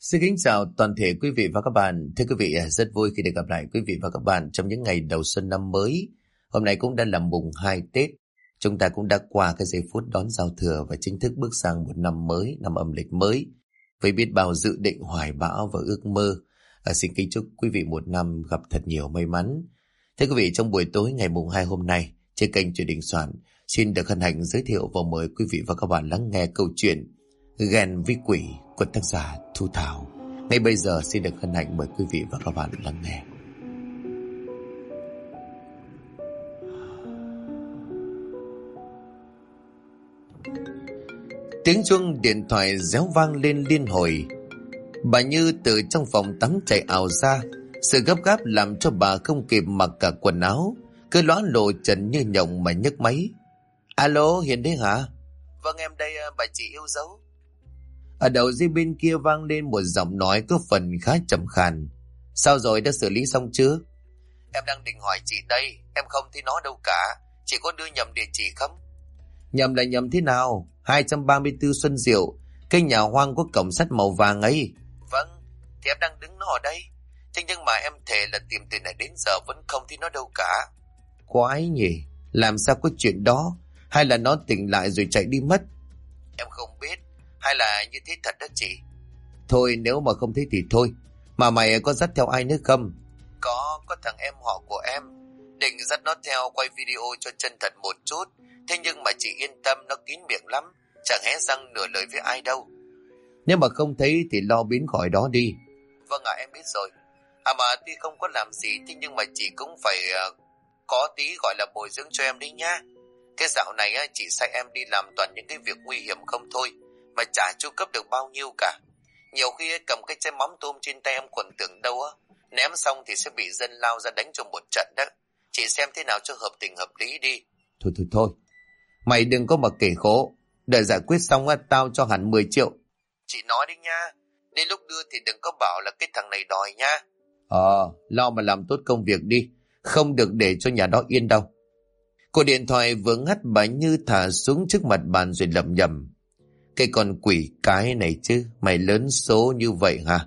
Xin kính chào toàn thể quý vị và các bạn. Thưa quý vị, rất vui khi được gặp lại quý vị và các bạn trong những ngày đầu xuân năm mới. Hôm nay cũng đã là mùng 2 Tết. Chúng ta cũng đã qua cái giây phút đón giao thừa và chính thức bước sang một năm mới, năm âm lịch mới. Với biết bao dự định, hoài bão và ước mơ. Xin kính chúc quý vị một năm gặp thật nhiều may mắn. Thưa quý vị, trong buổi tối ngày mùng 2 hôm nay, trên kênh Chuyện Đình Soạn, xin được hân hạnh giới thiệu và mời quý vị và các bạn lắng nghe câu chuyện Ghen với Quỷ của tác giả Thu Thảo. Ngay bây giờ xin được hân hạnh mời quý vị và các bạn lắng nghe. Tiếng chuông điện thoại réo vang lên liên hồi. Bà Như từ trong phòng tắm chạy ào ra. Sự gấp gáp làm cho bà không kịp mặc cả quần áo, cứ ló lộ trần như nhộng mà nhấc máy. Alo, Hiền đấy hả? Vâng, em đây, bà chị yêu dấu. Ở đầu dây bên kia vang lên một giọng nói có phần khá trầm khàn. Sao rồi, đã xử lý xong chưa? Em đang định hỏi chị đây, em không thấy nó đâu cả. Chị có đưa nhầm địa chỉ không? Nhầm là nhầm thế nào? 234 Xuân Diệu, cái nhà hoang có cổng sắt màu vàng ấy. Vâng, thì em đang đứng nó ở đây. Thế nhưng mà em thề là tìm từ này đến giờ vẫn không thấy nó đâu cả. Quái nhỉ, làm sao có chuyện đó? Hay là nó tỉnh lại rồi chạy đi mất? Em không biết, hay là như thế thật đó chị? Thôi nếu mà không thấy thì thôi. Mà mày có dắt theo ai nữa không? Có thằng em họ của em. Định dắt nó theo quay video cho chân thật một chút. Thế nhưng mà chị yên tâm, nó kín miệng lắm, chẳng hé răng nửa lời với ai đâu. Nếu mà không thấy thì lo biến khỏi đó đi. Vâng ạ, em biết rồi. Mà tuy không có làm gì, thế nhưng mà chị cũng phải có tí gọi là bồi dưỡng cho em đấy nhá. Cái dạo này chị sai em đi làm toàn những cái việc nguy hiểm không thôi, mà chả chu cấp được bao nhiêu cả. Nhiều khi cầm cái chai mắm tôm trên tay em còn tưởng đâu ném xong thì sẽ bị dân lao ra đánh cho một trận đó. Chị xem thế nào cho hợp tình hợp lý đi. Thôi, mày đừng có mà kể khổ. Đợi giải quyết xong tao cho hẳn 10 triệu. Chị nói đi nha, đến lúc đưa thì đừng có bảo là cái thằng này đòi nha. Lo mà làm tốt công việc đi, không được để cho nhà đó yên đâu. Cuộc điện thoại vừa ngắt, bà Như thả xuống trước mặt bàn rồi lẩm nhẩm. Cái con quỷ cái này chứ, mày lớn số như vậy hả?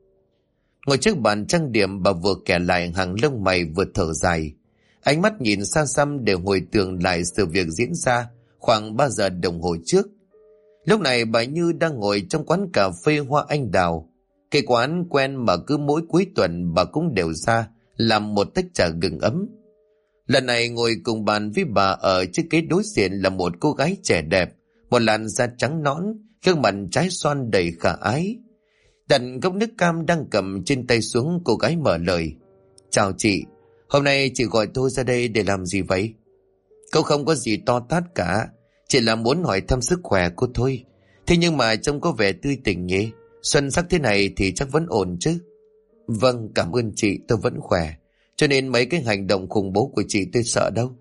Ngồi trước bàn trang điểm, bà vừa kẻ lại hàng lông mày vừa thở dài. Ánh mắt nhìn xa xăm để hồi tưởng lại sự việc diễn ra khoảng 3 giờ đồng hồ trước. Lúc này bà Như đang ngồi trong quán cà phê Hoa Anh Đào. Cái quán quen mà cứ mỗi cuối tuần bà cũng đều ra làm một tách trà gừng ấm. Lần này ngồi cùng bàn với bà ở chiếc ghế đối diện là một cô gái trẻ đẹp, một làn da trắng nõn, gương mặt trái xoan đầy khả ái. Đặt cốc nước cam đang cầm trên tay xuống, cô gái mở lời. Chào chị, hôm nay chị gọi tôi ra đây để làm gì vậy? Câu không có gì to tát cả, chỉ là muốn hỏi thăm sức khỏe cô thôi. Thế nhưng mà trông có vẻ tươi tỉnh nhỉ, xuân sắc thế này thì chắc vẫn ổn chứ? Vâng, cảm ơn chị, tôi vẫn khỏe. Cho nên mấy cái hành động khủng bố của chị tôi sợ đâu.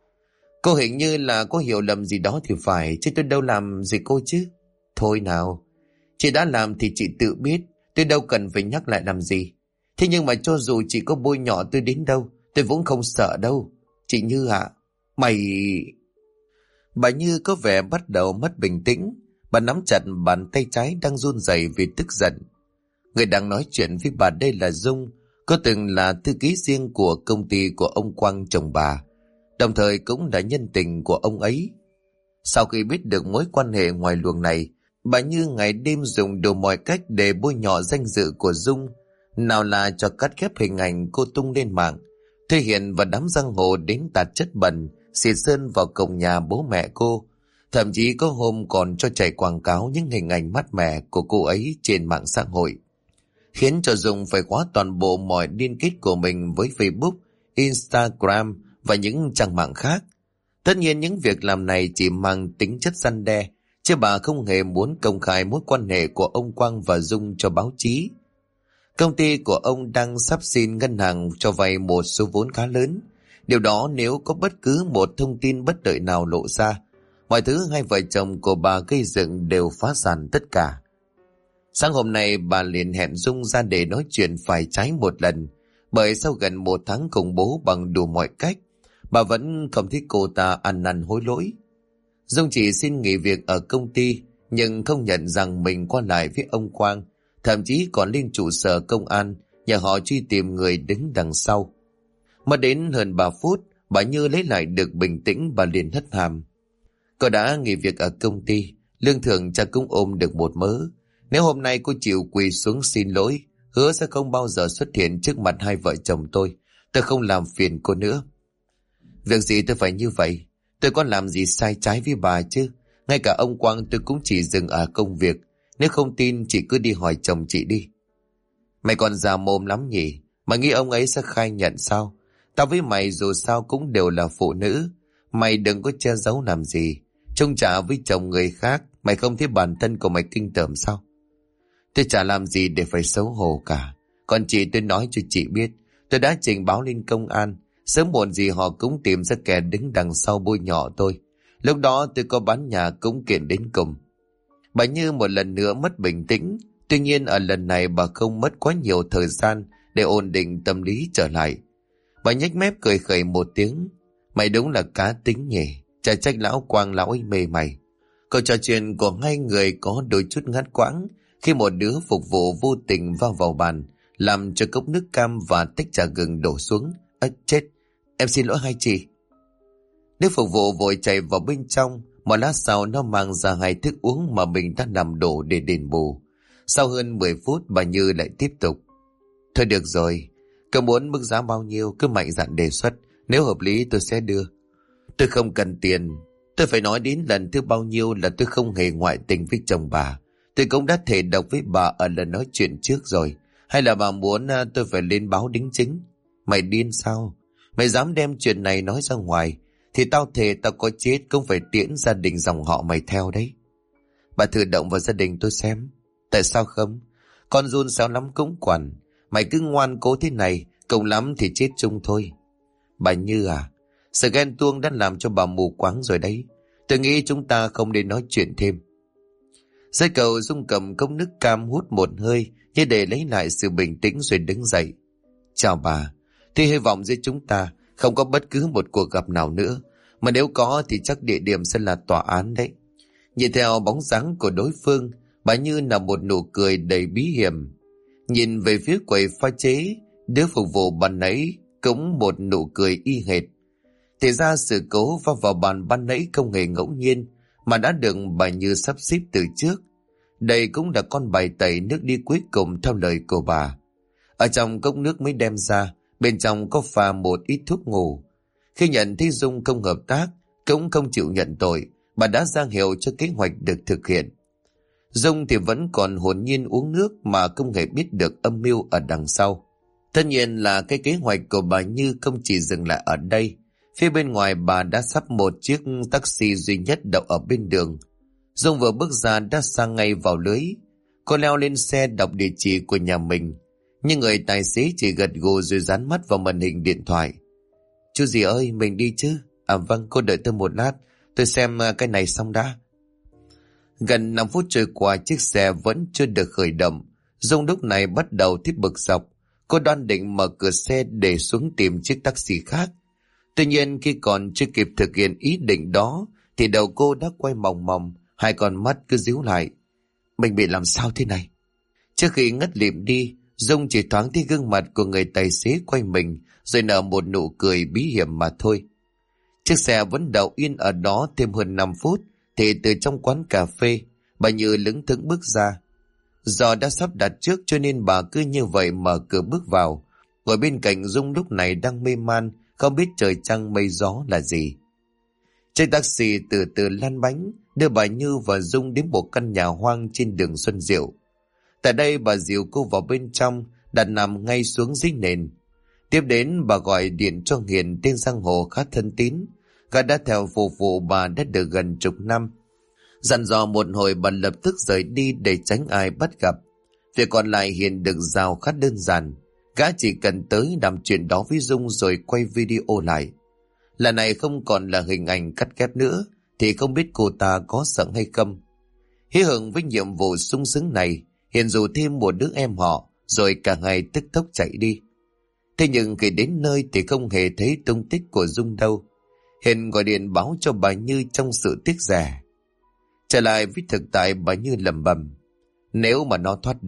Cô hình như là có hiểu lầm gì đó thì phải, chứ tôi đâu làm gì cô chứ. Thôi nào, chị đã làm thì chị tự biết, tôi đâu cần phải nhắc lại làm gì. Thế nhưng mà cho dù chị có bôi nhọ tôi đến đâu, tôi cũng không sợ đâu. Chị Như ạ, mày... Bà Như có vẻ bắt đầu mất bình tĩnh. Bà nắm chặt bàn tay trái đang run rẩy vì tức giận. Người đang nói chuyện với bà đây là Dung, có từng là thư ký riêng của công ty của ông Quang chồng bà, đồng thời cũng là nhân tình của ông ấy. Sau khi biết được mối quan hệ ngoài luồng này, bà Như ngày đêm dùng đủ mọi cách để bôi nhọ danh dự của Dung, nào là cho cắt ghép hình ảnh cô tung lên mạng, thể hiện và đám giang hồ đến tạt chất bẩn, xịt sơn vào cổng nhà bố mẹ cô. Thậm chí có hôm còn cho chạy quảng cáo những hình ảnh mát mẻ của cô ấy trên mạng xã hội, khiến cho Dung phải khóa toàn bộ mọi liên kết của mình với Facebook, Instagram và những trang mạng khác. Tất nhiên những việc làm này chỉ mang tính chất răn đe, chứ bà không hề muốn công khai mối quan hệ của ông Quang và Dung cho báo chí. Công ty của ông đang sắp xin ngân hàng cho vay một số vốn khá lớn. Điều đó nếu có bất cứ một thông tin bất đợi nào lộ ra, mọi thứ hai vợ chồng của bà gây dựng đều phá sản tất cả. Sáng hôm nay bà liền hẹn Dung ra để nói chuyện phải trái một lần, bởi sau gần 1 tháng cùng bố bằng đủ mọi cách, bà vẫn không thấy cô ta ăn năn hối lỗi. Dung chỉ xin nghỉ việc ở công ty, nhưng không nhận rằng mình qua lại với ông Quang thậm chí còn lên trụ sở công an nhờ họ truy tìm người đứng đằng sau. Mà đến hơn 3 phút, bà Như lấy lại được bình tĩnh, bà liền hất hàm. Cô đã nghỉ việc ở công ty, lương thưởng cha cũng ôm được một mớ. Nếu hôm nay cô chịu quỳ xuống xin lỗi, hứa sẽ không bao giờ xuất hiện trước mặt hai vợ chồng tôi không làm phiền cô nữa. Việc gì tôi phải như vậy? Tôi có làm gì sai trái với bà chứ? Ngay cả ông Quang tôi cũng chỉ dừng ở công việc. Nếu không tin chị cứ đi hỏi chồng chị đi. Mày còn già mồm lắm nhỉ? Mày nghĩ ông ấy sẽ khai nhận sao? Tao với mày dù sao cũng đều là phụ nữ. Mày đừng có che giấu làm gì. Trông trả với chồng người khác, mày không thấy bản thân của mày kinh tởm sao? Tôi chả làm gì để phải xấu hổ cả. Còn chị, tôi nói cho chị biết, tôi đã trình báo lên công an. Sớm muộn gì họ cũng tìm ra kẻ đứng đằng sau bôi nhọ tôi. Lúc đó tôi có bán nhà cũng kiện đến cùng. Bà Như một lần nữa mất bình tĩnh. Tuy nhiên ở lần này bà không mất quá nhiều thời gian để ổn định tâm lý trở lại. Bà nhếch mép cười khẩy một tiếng. Mày đúng là cá tính nhỉ. Chả trách lão Quang lão ấy mê mày. Câu trò chuyện của hai người có đôi chút ngắt quãng khi một đứa phục vụ vô tình vào bàn, làm cho cốc nước cam và tách trà gừng đổ xuống. Chết, em xin lỗi hai chị. Đứa phục vụ vội chạy vào bên trong. Một lát sau nó mang ra 2 thức uống mà mình đã làm đổ để đền bù. Sau hơn 10 phút bà Như lại tiếp tục. Thôi được rồi, cậu muốn mức giá bao nhiêu cứ mạnh dạn đề xuất. Nếu hợp lý tôi sẽ đưa. Tôi không cần tiền. Tôi phải nói đến lần thứ bao nhiêu là tôi không hề ngoại tình với chồng bà. Tôi cũng đã thề độc với bà ở lần nói chuyện trước rồi. Hay là bà muốn tôi phải lên báo đính chính? Mày điên sao? Mày dám đem chuyện này nói ra ngoài thì tao thề tao có chết cũng phải tiễn gia đình dòng họ mày theo đấy. Bà thử động vào gia đình tôi xem. Tại sao không? Con run xéo lắm cũng quản. Mày cứ ngoan cố thế này, cùng lắm thì chết chung thôi. Bà Như à, sự ghen tuông đã làm cho bà mù quáng rồi đấy. Tôi nghĩ chúng ta không nên nói chuyện thêm. Dưới cầu Dung cầm cốc nước cam hút một hơi như để lấy lại sự bình tĩnh rồi đứng dậy. Chào bà, tôi hy vọng giữa chúng ta không có bất cứ một cuộc gặp nào nữa. Mà nếu có thì chắc địa điểm sẽ là tòa án đấy. Nhìn theo bóng dáng của đối phương, bà Như nở một nụ cười đầy bí hiểm. Nhìn về phía quầy pha chế, đứa phục vụ ban nãy cũng một nụ cười y hệt. Thì ra sự cố vào bàn ban nãy không hề ngẫu nhiên, mà đã được bà Như sắp xếp từ trước. Đây cũng là con bài tẩy nước đi cuối cùng theo lời của bà. Ở trong cốc nước mới đem ra, bên trong có pha một ít thuốc ngủ. Khi nhận thấy Dung không hợp tác, cũng không chịu nhận tội, bà đã ra hiệu cho kế hoạch được thực hiện. Dung thì vẫn còn hồn nhiên uống nước mà không hề biết được âm mưu ở đằng sau. Tất nhiên là cái kế hoạch của bà Như không chỉ dừng lại ở đây. Phía bên ngoài bà đã sắp một chiếc taxi duy nhất đậu ở bên đường. Dung vừa bước ra đã sang ngay vào lưới. Cô leo lên xe đọc địa chỉ của nhà mình. Nhưng người tài xế chỉ gật gù rồi dán mắt vào màn hình điện thoại. Chú dì ơi, mình đi chứ? À vâng, cô đợi tôi một lát. Tôi xem cái này xong đã. Gần 5 phút trôi qua, chiếc xe vẫn chưa được khởi động. Dung lúc này bắt đầu tiếp bực dọc. Cô đoán định mở cửa xe để xuống tìm chiếc taxi khác. Tuy nhiên khi còn chưa kịp thực hiện ý định đó thì đầu cô đã quay mòng mòng, 2 con mắt cứ díu lại. Mình bị làm sao thế này? Trước khi ngất lịm đi, Dung chỉ thoáng thấy gương mặt của người tài xế quay mình rồi nở một nụ cười bí hiểm mà thôi. Chiếc xe vẫn đậu yên ở đó thêm hơn 5 phút thì từ trong quán cà phê bà Như lững thững bước ra. Do đã sắp đặt trước cho nên bà cứ như vậy mở cửa bước vào. Ngồi bên cạnh Dung lúc này đang mê man, không biết trời trăng mây gió là gì. Chiếc taxi từ từ lăn bánh đưa bà Như và Dung đến một căn nhà hoang trên đường Xuân Diệu. Tại đây bà dìu cô vào bên trong, đặt nằm ngay xuống dưới nền. Tiếp đến bà gọi điện cho Hiền, tên giang hồ khá thân tín. Gã đã theo phục vụ bà đã được gần chục năm. Dặn dò một hồi bà lập tức rời đi để tránh ai bắt gặp. Việc còn lại Hiền được giao khá đơn giản. Gã chỉ cần tới làm chuyện đó với Dung rồi quay video lại. Lần này không còn là hình ảnh cắt ghép nữa, thì không biết cô ta có sợ hay không. Hí hửng với nhiệm vụ sung sướng này, Hiền rủ thêm một đứa em họ, rồi cả ngày tức tốc chạy đi. Thế nhưng khi đến nơi thì không hề thấy tung tích của Dung đâu. Hiền gọi điện báo cho bà Như trong sự tiếc rẻ. Trở lại với thực tại, bà Như lẩm bẩm: nếu mà nó thoát được,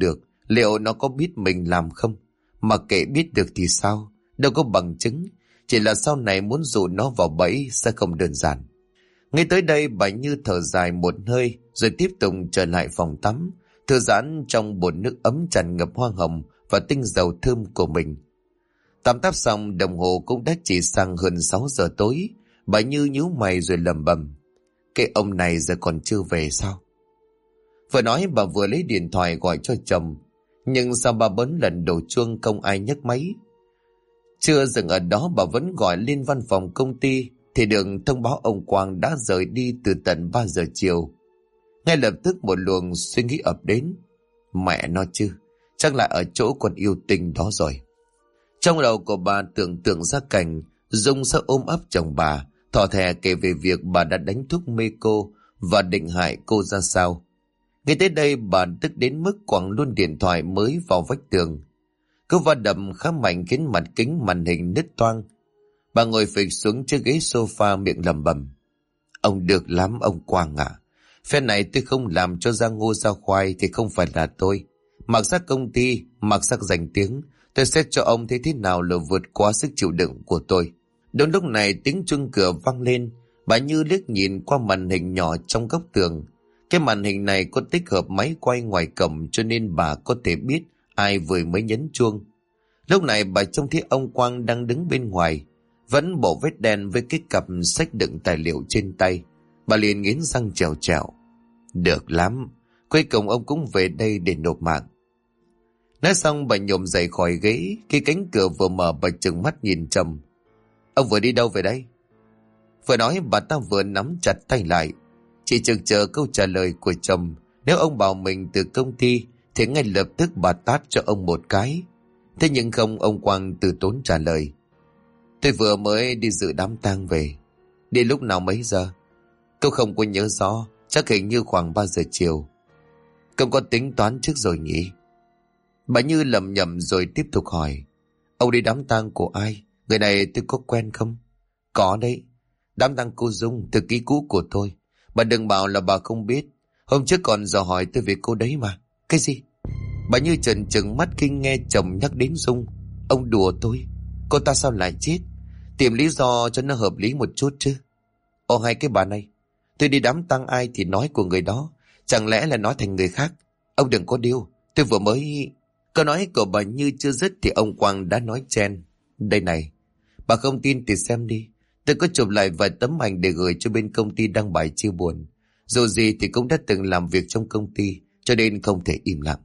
Liệu nó có biết mình làm không? Mà kệ biết được thì sao? Đâu có bằng chứng. Chỉ là sau này muốn dụ nó vào bẫy sẽ không đơn giản. Ngay tới đây bà Như thở dài một hơi rồi tiếp tục trở lại phòng tắm, thư giãn trong bồn nước ấm tràn ngập hoa hồng và tinh dầu thơm của mình. Tắm táp xong đồng hồ cũng đã chỉ sang hơn 6 giờ tối. Bà Như nhíu mày rồi lẩm bẩm, cái ông này giờ còn chưa về sao? Vừa nói bà vừa lấy điện thoại gọi cho chồng, nhưng sau 3-4 lần đổ chuông không ai nhấc máy. Chưa dừng ở đó, bà vẫn gọi lên văn phòng công ty thì được thông báo ông Quang đã rời đi từ tận 3 giờ chiều. Ngay lập tức một luồng suy nghĩ ập đến. Mẹ nó chứ, chắc là ở chỗ con yêu tình đó rồi. Trong đầu của bà tưởng tượng ra cảnh Dung sẽ ôm ấp chồng bà, thỏ thẻ kể về việc bà đã đánh thuốc mê cô và định hại cô ra sao. Ngay tới đây bà tức đến mức quẳng luôn điện thoại mới vào vách tường. Cú va đập khá mạnh khiến mặt kính màn hình nứt toang. Bà ngồi phịch xuống chiếc ghế sofa miệng lẩm bẩm, ông được lắm ông Quang ạ. Phen này tôi không làm cho ra ngô ra khoai thì không phải là tôi. Mặc sắc công ty, mặc sắc danh tiếng, tôi xét cho ông thấy thế nào là vượt quá sức chịu đựng của tôi. Đúng lúc này tiếng chuông cửa vang lên. Bà Như liếc nhìn qua màn hình nhỏ trong góc tường. Cái màn hình này có tích hợp máy quay ngoài cổng cho nên bà có thể biết ai vừa mới nhấn chuông. Lúc này bà trông thấy ông Quang đang đứng bên ngoài, vẫn bộ vết đen với cái cặp xách đựng tài liệu trên tay. Bà liền nghiến răng trèo trèo. Được lắm, cuối cùng ông cũng về đây để nộp mạng. Nói xong bà nhổm dậy khỏi ghế. Khi cánh cửa vừa mở bà trừng mắt nhìn chồng. Ông vừa đi đâu về đây? Vừa nói bà ta vừa nắm chặt tay lại, chỉ chực chờ câu trả lời của chồng. Nếu ông bảo mình từ công ty thì ngay lập tức bà tát cho ông một cái. Thế nhưng không, ông Quang từ tốn trả lời. Tôi vừa mới đi dự đám tang về. Đi lúc nào mấy giờ? Câu không có nhớ rõ, chắc hình như khoảng 3 giờ chiều. Không có tính toán trước rồi nhỉ? Bà Như lầm nhầm rồi tiếp tục hỏi. Ông đi đám tang của ai? Người này tôi có quen không? Có đấy. Đám tang cô Dung, thư ký cũ của tôi. Bà đừng bảo là bà không biết. Hôm trước còn dò hỏi tôi về cô đấy mà. Cái gì? Bà Như trợn trừng mắt khi nghe chồng nhắc đến Dung. Ông đùa tôi. Cô ta sao lại chết? Tìm lý do cho nó hợp lý một chút chứ. Ồ hay cái bà này. Tôi đi đám tang ai thì nói của người đó. Chẳng lẽ là nói thành người khác? Ông đừng có điêu. Tôi vừa mới... Câu nói của bà Như chưa dứt thì ông Quang đã nói chen. Đây này, bà không tin thì xem đi. Tôi có chụp lại vài tấm ảnh để gửi cho bên công ty đăng bài chia buồn. Dù gì thì cũng đã từng làm việc trong công ty, cho nên không thể im lặng.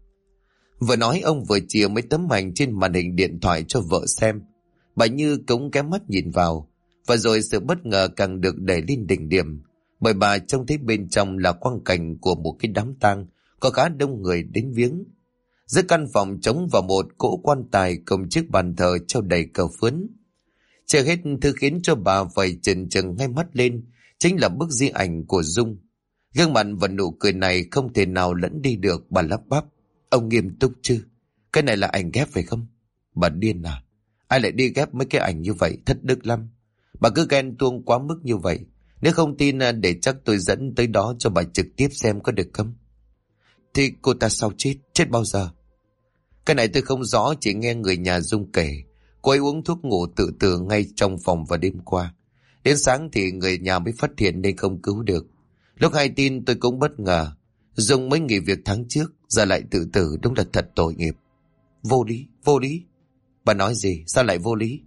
Vừa nói ông vừa chia mấy tấm ảnh trên màn hình điện thoại cho vợ xem. Bà Như cũng ghé mắt nhìn vào. Và rồi sự bất ngờ càng được đẩy lên đỉnh điểm. Bởi bà trông thấy bên trong là quang cảnh của một cái đám tang, có khá đông người đến viếng. Giữa căn phòng trống và một cỗ quan tài cùng chiếc bàn thờ treo đầy cờ phướn. Chưa hết thứ khiến cho bà phải chần chừ ngay mắt lên chính là bức di ảnh của Dung. Gương mặt và nụ cười này không thể nào lẫn đi được. Bà lắp bắp. Ông nghiêm túc chứ? Cái này là ảnh ghép phải không? Bà điên à? Ai lại đi ghép mấy cái ảnh như vậy? Thất đức lắm. Bà cứ ghen tuông quá mức như vậy. Nếu không tin để chắc tôi dẫn tới đó cho bà trực tiếp xem có được không? Thì cô ta sao chết? Chết bao giờ? Cái này tôi không rõ, chỉ nghe người nhà Dung kể. Cô ấy uống thuốc ngủ tự tử ngay trong phòng vào đêm qua. Đến sáng thì người nhà mới phát hiện nên không cứu được. Lúc hay tin tôi cũng bất ngờ. Dung mới nghỉ việc tháng trước, giờ lại tự tử, đúng là thật tội nghiệp. Vô lý, vô lý. Bà nói gì? Sao lại vô lý?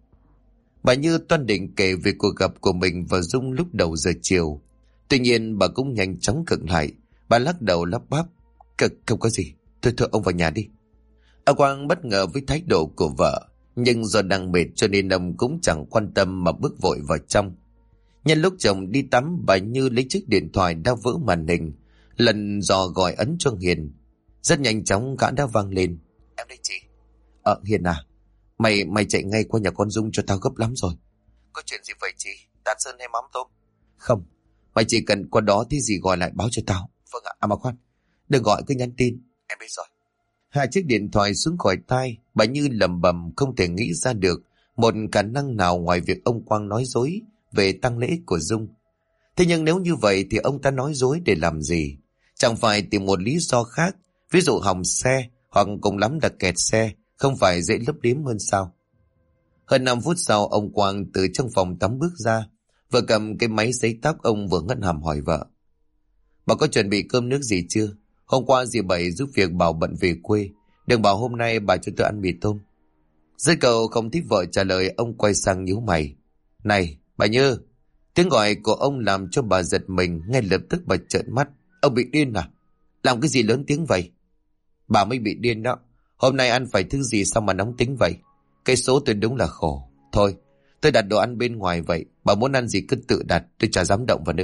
Bà Như toan định kể về cuộc gặp của mình và Dung lúc đầu giờ chiều. Tuy nhiên bà cũng nhanh chóng khựng lại. Bà lắc đầu lắp bắp. Không có gì. Thôi ông vào nhà đi. Ông Quang bất ngờ với thái độ của vợ. Nhưng do đang mệt cho nên ông cũng chẳng quan tâm mà bước vội vào trong. Nhân lúc chồng đi tắm, bà Như lấy chiếc điện thoại đã vỡ màn hình, lần dò gọi ấn cho Hiền. Rất nhanh chóng gã đã vang lên. Em đây chị. Hiền à, mày chạy ngay qua nhà con Dung cho tao gấp lắm rồi. Có chuyện gì vậy chị? Đạt Sơn hay mắm tôm? Không, mày chỉ cần qua đó thì gì gọi lại báo cho tao. Vâng ạ. À mà khoan, đừng gọi, cứ nhắn tin. Em biết rồi. Hai chiếc điện thoại xuống khỏi tai, bà Như lẩm bẩm không thể nghĩ ra được một khả năng nào ngoài việc ông Quang nói dối về tang lễ của Dung. Thế nhưng nếu như vậy thì ông ta nói dối để làm gì? Chẳng phải tìm một lý do khác Ví dụ hỏng xe hoặc cùng lắm là kẹt xe, không phải dễ lấp liếm hơn sao? Hơn 5 phút sau, ông Quang từ trong phòng tắm bước ra, vừa cầm cái máy sấy tóc, ông vừa ngất hàm hỏi vợ: "Bà có chuẩn bị cơm nước gì chưa? Hôm qua dì Bảy giúp việc bảo bận về quê, đừng bảo hôm nay bà cho tôi ăn mì tôm." Dứt câu không thích vợ trả lời, ông quay sang nhíu mày: "Này, bà Như!" Tiếng gọi của ông làm cho bà giật mình, ngay lập tức bà trợn mắt: "Ông bị điên à? Làm cái gì lớn tiếng vậy?" "Bà mới bị điên đó. Hôm nay ăn phải thứ gì sao mà nóng tính vậy? Cái số tôi đúng là khổ. Thôi, tôi đặt đồ ăn bên ngoài vậy. Bà muốn ăn gì cứ tự đặt, tôi chả dám động vào nữa."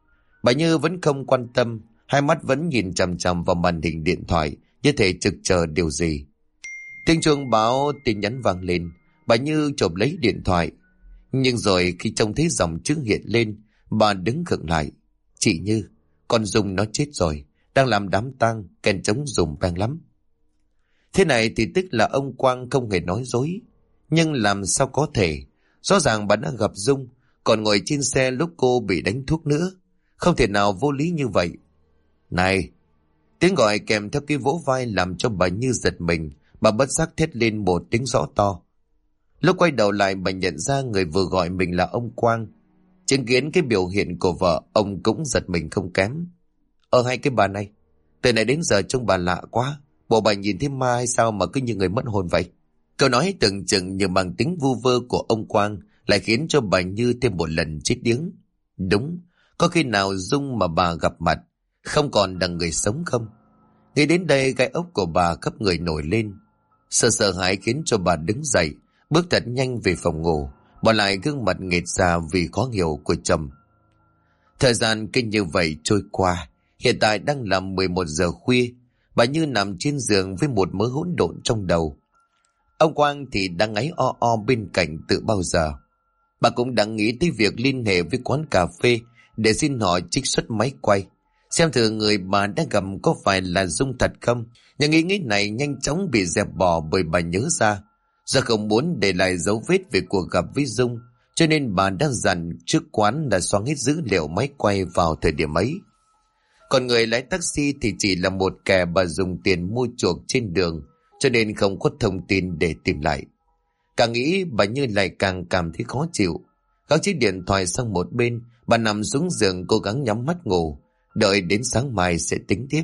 Bà Như vẫn không quan tâm, hai mắt vẫn nhìn chằm chằm vào màn hình điện thoại, như thể trực chờ điều gì. Tiếng chuông báo tin nhắn vang lên, bà Như chộp lấy điện thoại. Nhưng rồi khi trông thấy dòng chữ hiện lên, bà đứng khựng lại. "Chị Như, con Dung nó chết rồi, đang làm đám tang, kèn trống dùm beng lắm." Thế này thì tức là ông Quang không hề nói dối. Nhưng làm sao có thể? Rõ ràng bà đã gặp Dung, còn ngồi trên xe lúc cô bị đánh thuốc nữa. Không thể nào vô lý như vậy. "Này!" Tiếng gọi kèm theo cái vỗ vai làm cho bà Như giật mình. Bà bất giác thét lên một tiếng rõ to. Lúc quay đầu lại, bà nhận ra người vừa gọi mình là ông Quang. Chứng kiến cái biểu hiện của vợ, ông cũng giật mình không kém. Hay cái bà này, từ nãy đến giờ trông bà lạ quá. Bộ bà nhìn thấy ma hay sao mà cứ như người mất hồn vậy?" Câu nói tưởng chừng như bằng tính vu vơ của ông Quang lại khiến cho bà Như thêm một lần chết điếng. Đúng, có khi nào Dung mà bà gặp mặt không còn là người sống không? Nghĩ đến đây, gai ốc của bà khắp người nổi lên. Sợ hãi khiến cho bà đứng dậy, bước thật nhanh về phòng ngủ, bỏ lại gương mặt nghệt ra vì khó hiểu của chồng. Thời gian kinh như vậy trôi qua. Hiện tại đang là 11 giờ khuya. Bà Như nằm trên giường với một mớ hỗn độn trong đầu. Ông Quang thì đang ngáy o o bên cạnh từ bao giờ. Bà cũng đang nghĩ tới việc liên hệ với quán cà phê để xin họ trích xuất máy quay, xem thử người bà đã gặp có phải là Dung thật không. Nhưng ý nghĩ này nhanh chóng bị dẹp bỏ bởi bà nhớ ra, do không muốn để lại dấu vết về cuộc gặp với Dung, cho nên bà đã dặn trước quán là xóa hết dữ liệu máy quay vào thời điểm ấy. Còn người lái taxi thì chỉ là một kẻ bà dùng tiền mua chuộc trên đường, cho nên không có thông tin để tìm lại. Càng nghĩ bà Như lại càng cảm thấy khó chịu. Gác chiếc điện thoại sang một bên, bà nằm xuống giường cố gắng nhắm mắt ngủ, đợi đến sáng mai sẽ tính tiếp.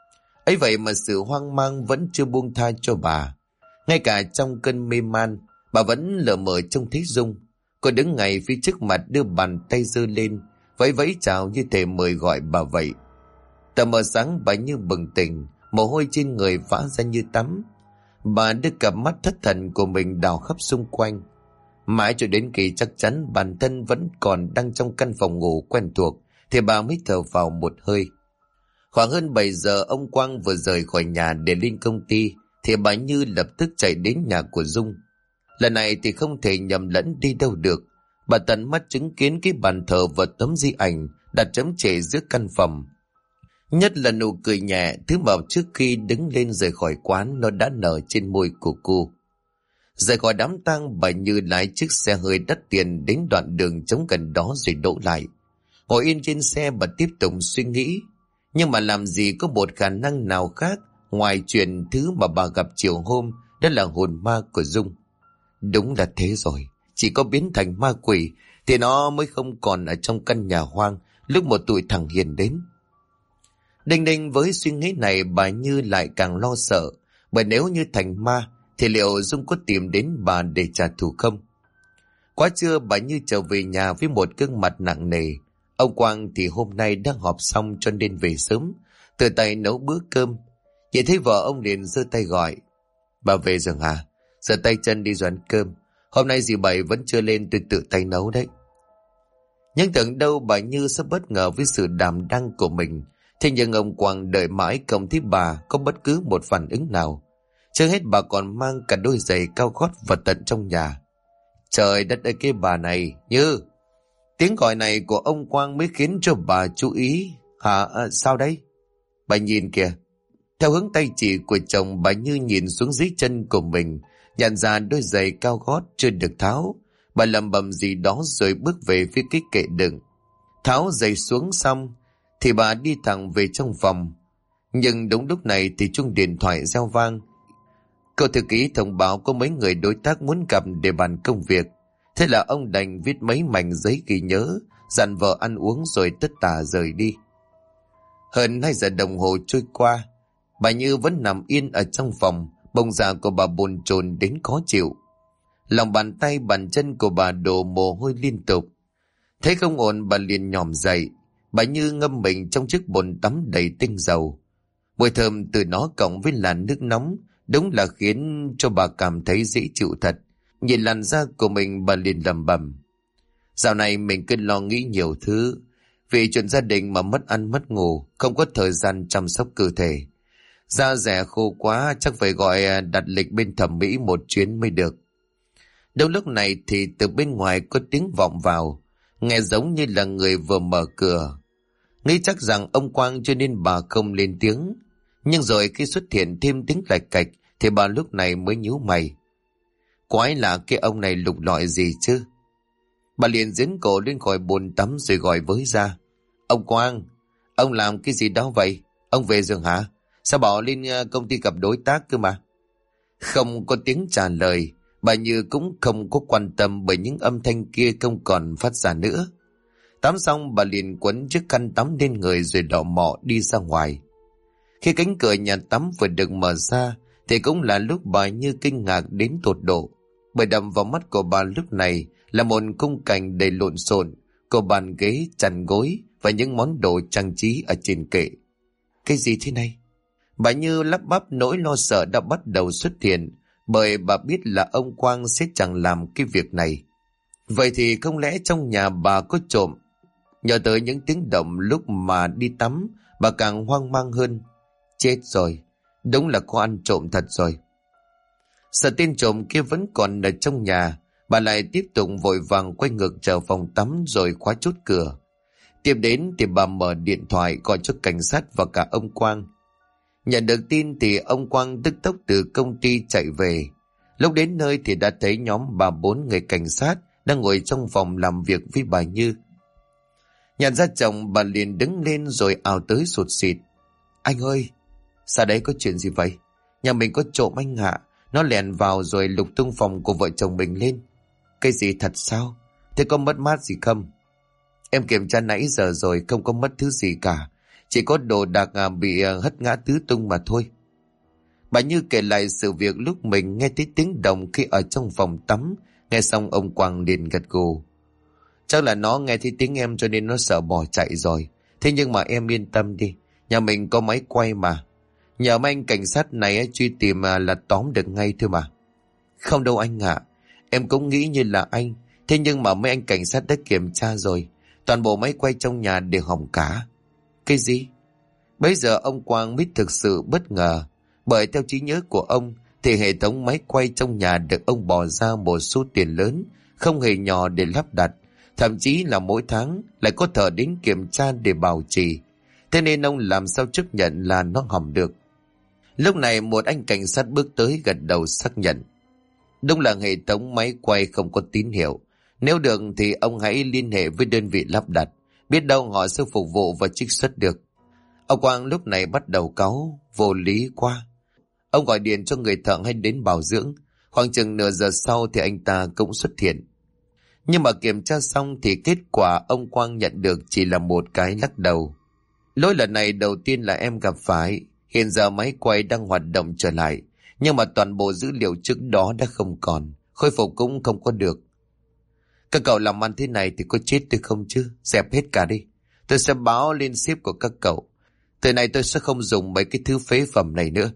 Ấy vậy mà sự hoang mang vẫn chưa buông tha cho bà. Ngay cả trong cơn mê man, bà vẫn lờ mờ trông thấy Dung. Cô đứng ngay phía trước mặt, đưa bàn tay giơ lên, vẫy vẫy chào như thể mời gọi bà vậy. Tờ mờ sáng, bà Như bừng tỉnh, mồ hôi trên người vã ra như tắm. Bà đưa cặp mắt thất thần của mình đảo khắp xung quanh, mãi cho đến khi chắc chắn bản thân vẫn còn đang trong căn phòng ngủ quen thuộc thì bà mới thở vào một hơi. Khoảng hơn 7 giờ, ông Quang vừa rời khỏi nhà để lên công ty thì bà Như lập tức chạy đến nhà của Dung. Lần này thì không thể nhầm lẫn đi đâu được. Bà tận mắt chứng kiến cái bàn thờ và tấm di ảnh đặt chấm trệ giữa căn phòng. Nhất là nụ cười nhẹ, thứ mà trước khi đứng lên rời khỏi quán nó đã nở trên môi của cô. Rời khỏi đám tang, bà Như lái chiếc xe hơi đắt tiền đến đoạn đường trống gần đó rồi đỗ lại. Ngồi yên trên xe, bà tiếp tục suy nghĩ. Nhưng mà làm gì có một khả năng nào khác ngoài chuyện thứ mà bà gặp chiều hôm, đó là hồn ma của Dung. Đúng là thế rồi, chỉ có biến thành ma quỷ thì nó mới không còn ở trong căn nhà hoang lúc một tụi thằng Hiền đến. Đinh đinh với suy nghĩ này, bà Như lại càng lo sợ, bởi nếu như thành ma thì liệu Dung có tìm đến bà để trả thù không? Quá trưa, bà Như trở về nhà với một gương mặt nặng nề. Ông Quang thì hôm nay đang họp xong cho nên về sớm, tự tay nấu bữa cơm. Nhìn thấy vợ, ông liền giơ tay gọi: "Bà về rồi hả? Giờ tay chân đi rồi ăn cơm. Hôm nay dì Bảy vẫn chưa lên, tôi tự tay nấu đấy." Nhưng tưởng đâu bà Như sẽ bất ngờ với sự đảm đang của mình. Thế nhưng ông Quang đợi mãi không thấy bà có bất cứ một phản ứng nào. Chưa hết, bà còn mang cả đôi giày cao gót vào tận trong nhà. Trời đất ơi, cái bà này! Như! Tiếng gọi này của ông Quang mới khiến cho bà chú ý. Hả? Sao đấy? Bà nhìn kìa. Theo hướng tay chỉ của chồng, bà Như nhìn xuống dưới chân của mình, nhận ra đôi giày cao gót chưa được tháo. Bà lẩm bẩm gì đó rồi bước về phía cái kệ đựng. Tháo giày xuống xong thì bà đi thẳng về trong phòng. Nhưng đúng lúc này thì chuông điện thoại reo vang. Cậu thư ký thông báo có mấy người đối tác muốn gặp để bàn công việc. Thế là ông đành viết mấy mảnh giấy ghi nhớ, dặn vợ ăn uống rồi tất tả rời đi. Hơn 2 giờ đồng hồ trôi qua, bà Như vẫn nằm yên ở trong phòng, bông dạ của bà bồn chồn đến khó chịu. Lòng bàn tay bàn chân của bà đổ mồ hôi liên tục. Thấy không ổn, bà liền nhòm dậy. Bà Như ngâm mình trong chiếc bồn tắm đầy tinh dầu. Mùi thơm từ nó cộng với làn nước nóng đúng là khiến cho bà cảm thấy dễ chịu thật. Nhìn làn da của mình, bà liền lẩm bẩm: dạo này mình cứ lo nghĩ nhiều thứ, vì chuyện gia đình mà mất ăn mất ngủ, không có thời gian chăm sóc cơ thể. Da rẻ khô quá, chắc phải gọi đặt lịch bên thẩm mỹ một chuyến mới được. Đâu lúc này thì từ bên ngoài có tiếng vọng vào, nghe giống như là người vừa mở cửa. Nghĩ chắc rằng ông Quang cho nên bà không lên tiếng. Nhưng rồi khi xuất hiện thêm tiếng lạch cạch thì bà lúc này mới nhíu mày. Quái lạ, cái ông này lục lọi gì chứ? Bà liền giếng cổ lên khỏi bồn tắm rồi gọi với ra: ông Quang, ông làm cái gì đó vậy? Ông về giường hả? Sao bảo lên công ty gặp đối tác cơ mà? Không có tiếng trả lời. Bà Như cũng không có quan tâm bởi những âm thanh kia không còn phát ra nữa. Tắm xong, bà liền quấn chiếc khăn tắm lên người rồi đỏ mọ đi ra ngoài. Khi cánh cửa nhà tắm vừa được mở ra thì cũng là lúc bà Như kinh ngạc đến tột độ, bởi đập vào mắt của bà lúc này là một khung cảnh đầy lộn xộn của bàn ghế, chăn gối và những món đồ trang trí ở trên kệ. Cái gì thế này? Bà Như lắp bắp, nỗi lo sợ đã bắt đầu xuất hiện, bởi bà biết là ông Quang sẽ chẳng làm cái việc này. Vậy thì không lẽ trong nhà bà có trộm? Nhớ tới những tiếng động lúc mà đi tắm, bà càng hoang mang hơn. Chết rồi, đúng là có ăn trộm thật rồi. Sợ tên trộm kia vẫn còn ở trong nhà, bà lại tiếp tục vội vàng quay ngược trở phòng tắm rồi khóa chốt cửa. Tiếp đến thì bà mở điện thoại gọi cho cảnh sát và cả ông Quang. Nhận được tin thì ông Quang tức tốc từ công ty chạy về. Lúc đến nơi thì đã thấy nhóm 3-4 người cảnh sát đang ngồi trong phòng làm việc với bà Như. Nhận ra chồng, bà liền đứng lên rồi ào tới sụt sịt: anh ơi, sao đấy, có chuyện gì vậy? Nhà mình có trộm anh ạ. Nó lèn vào rồi lục tung phòng của vợ chồng mình lên. Cái gì, thật sao? Thế có mất mát gì không? Em kiểm tra nãy giờ rồi, không có mất thứ gì cả. Chỉ có đồ đạc bị hất ngã tứ tung mà thôi. Bà Như kể lại sự việc lúc mình nghe thấy tiếng động khi ở trong phòng tắm. Nghe xong ông Quang liền gật gù: chắc là nó nghe thấy tiếng em cho nên nó sợ bỏ chạy rồi. Thế nhưng mà em yên tâm đi, nhà mình có máy quay mà. Nhờ mấy anh cảnh sát này truy tìm là tóm được ngay thôi mà. Không đâu anh ạ, em cũng nghĩ như là anh. Thế nhưng mà mấy anh cảnh sát đã kiểm tra rồi, toàn bộ máy quay trong nhà đều hỏng cả. Cái gì? Bây giờ ông Quang mới thực sự bất ngờ, bởi theo trí nhớ của ông thì hệ thống máy quay trong nhà được ông bỏ ra một số tiền lớn không hề nhỏ để lắp đặt, thậm chí là mỗi tháng lại có thợ đến kiểm tra để bảo trì. Thế nên ông làm sao chấp nhận là nó hỏng được. Lúc này một anh cảnh sát bước tới gật đầu xác nhận: đúng là hệ thống máy quay không có tín hiệu. Nếu được thì ông hãy liên hệ với đơn vị lắp đặt, biết đâu họ sẽ phục vụ và trích xuất được. Ông Quang lúc này bắt đầu cáu: vô lý quá. Ông gọi điện cho người thợ hay đến bảo dưỡng. Khoảng chừng nửa giờ sau thì anh ta cũng xuất hiện. Nhưng mà kiểm tra xong thì kết quả ông Quang nhận được chỉ là một cái lắc đầu. Lỗi lần này đầu tiên là em gặp phải. Hiện giờ máy quay đang hoạt động trở lại, nhưng mà toàn bộ dữ liệu trước đó đã không còn, khôi phục cũng không có được. Các cậu làm ăn thế này thì có chết tôi không chứ? Dẹp hết cả đi. Tôi sẽ báo lên sếp của các cậu. Từ này tôi sẽ không dùng mấy cái thứ phế phẩm này nữa.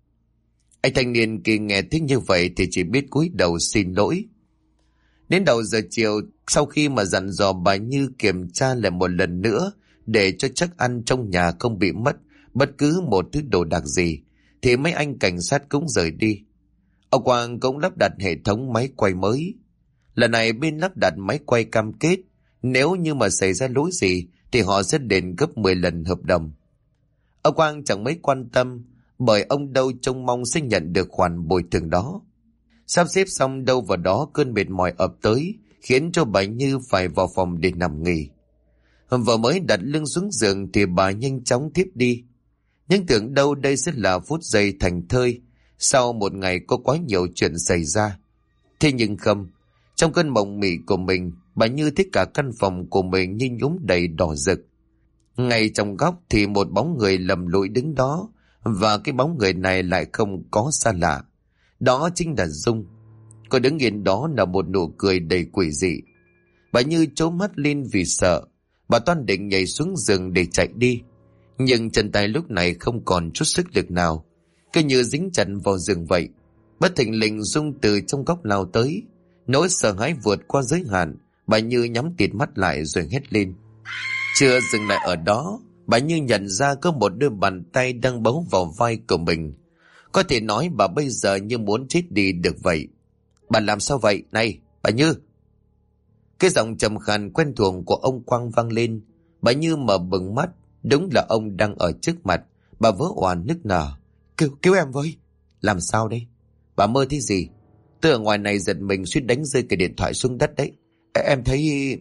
Anh thanh niên kia nghe thích như vậy thì chỉ biết cúi đầu xin lỗi. Đến đầu giờ chiều, sau khi mà dặn dò bà Như kiểm tra lại một lần nữa để cho chắc ăn trong nhà không bị mất bất cứ một thứ đồ đạc gì, thì mấy anh cảnh sát cũng rời đi. Ông Quang cũng lắp đặt hệ thống máy quay mới. Lần này bên lắp đặt máy quay cam kết nếu như mà xảy ra lỗi gì thì họ sẽ đền gấp 10 lần hợp đồng. Ông Quang chẳng mấy quan tâm, bởi ông đâu trông mong sẽ nhận được khoản bồi thường đó. Sắp xếp xong đâu vào đó cơn mệt mỏi ập tới, khiến cho bà Như phải vào phòng để nằm nghỉ. Vừa mới đặt lưng xuống giường thì bà nhanh chóng thiếp đi. Nhưng tưởng đâu đây sẽ là phút giây thành thơi sau một ngày có quá nhiều chuyện xảy ra. Thế nhưng không, trong cơn mộng mị của mình, bà Như thấy cả căn phòng của mình như nhúm đầy đỏ rực. Ngay trong góc thì một bóng người lầm lũi đứng đó, và cái bóng người này lại không có xa lạ. Đó chính là Dung. Cô đứng yên đó là một nụ cười đầy quỷ dị. Bà Như trố mắt lên vì sợ. Bà toan định nhảy xuống giường để chạy đi, nhưng chân tay lúc này không còn chút sức lực nào, cứ như dính chặt vào giường vậy. Bất thình lình Dung từ trong góc lao tới. Nỗi sợ hãi vượt qua giới hạn, bà Như nhắm tịt mắt lại rồi hét lên. Chưa dừng lại ở đó, bà Như nhận ra có một đôi bàn tay đang bấu vào vai của mình. Có thể nói bà bây giờ như muốn chết đi được vậy. Bà làm sao vậy? Này, bà Như! Cái giọng trầm khàn quen thuộc của ông Quang vang lên. Bà Như mở bừng mắt, đúng là ông đang ở trước mặt. Bà vỡ òa nức nở. Cứu em với! Làm sao đây? Bà mơ thấy gì? Tôi ở ngoài này giật mình suýt đánh rơi cái điện thoại xuống đất đấy. Em thấy...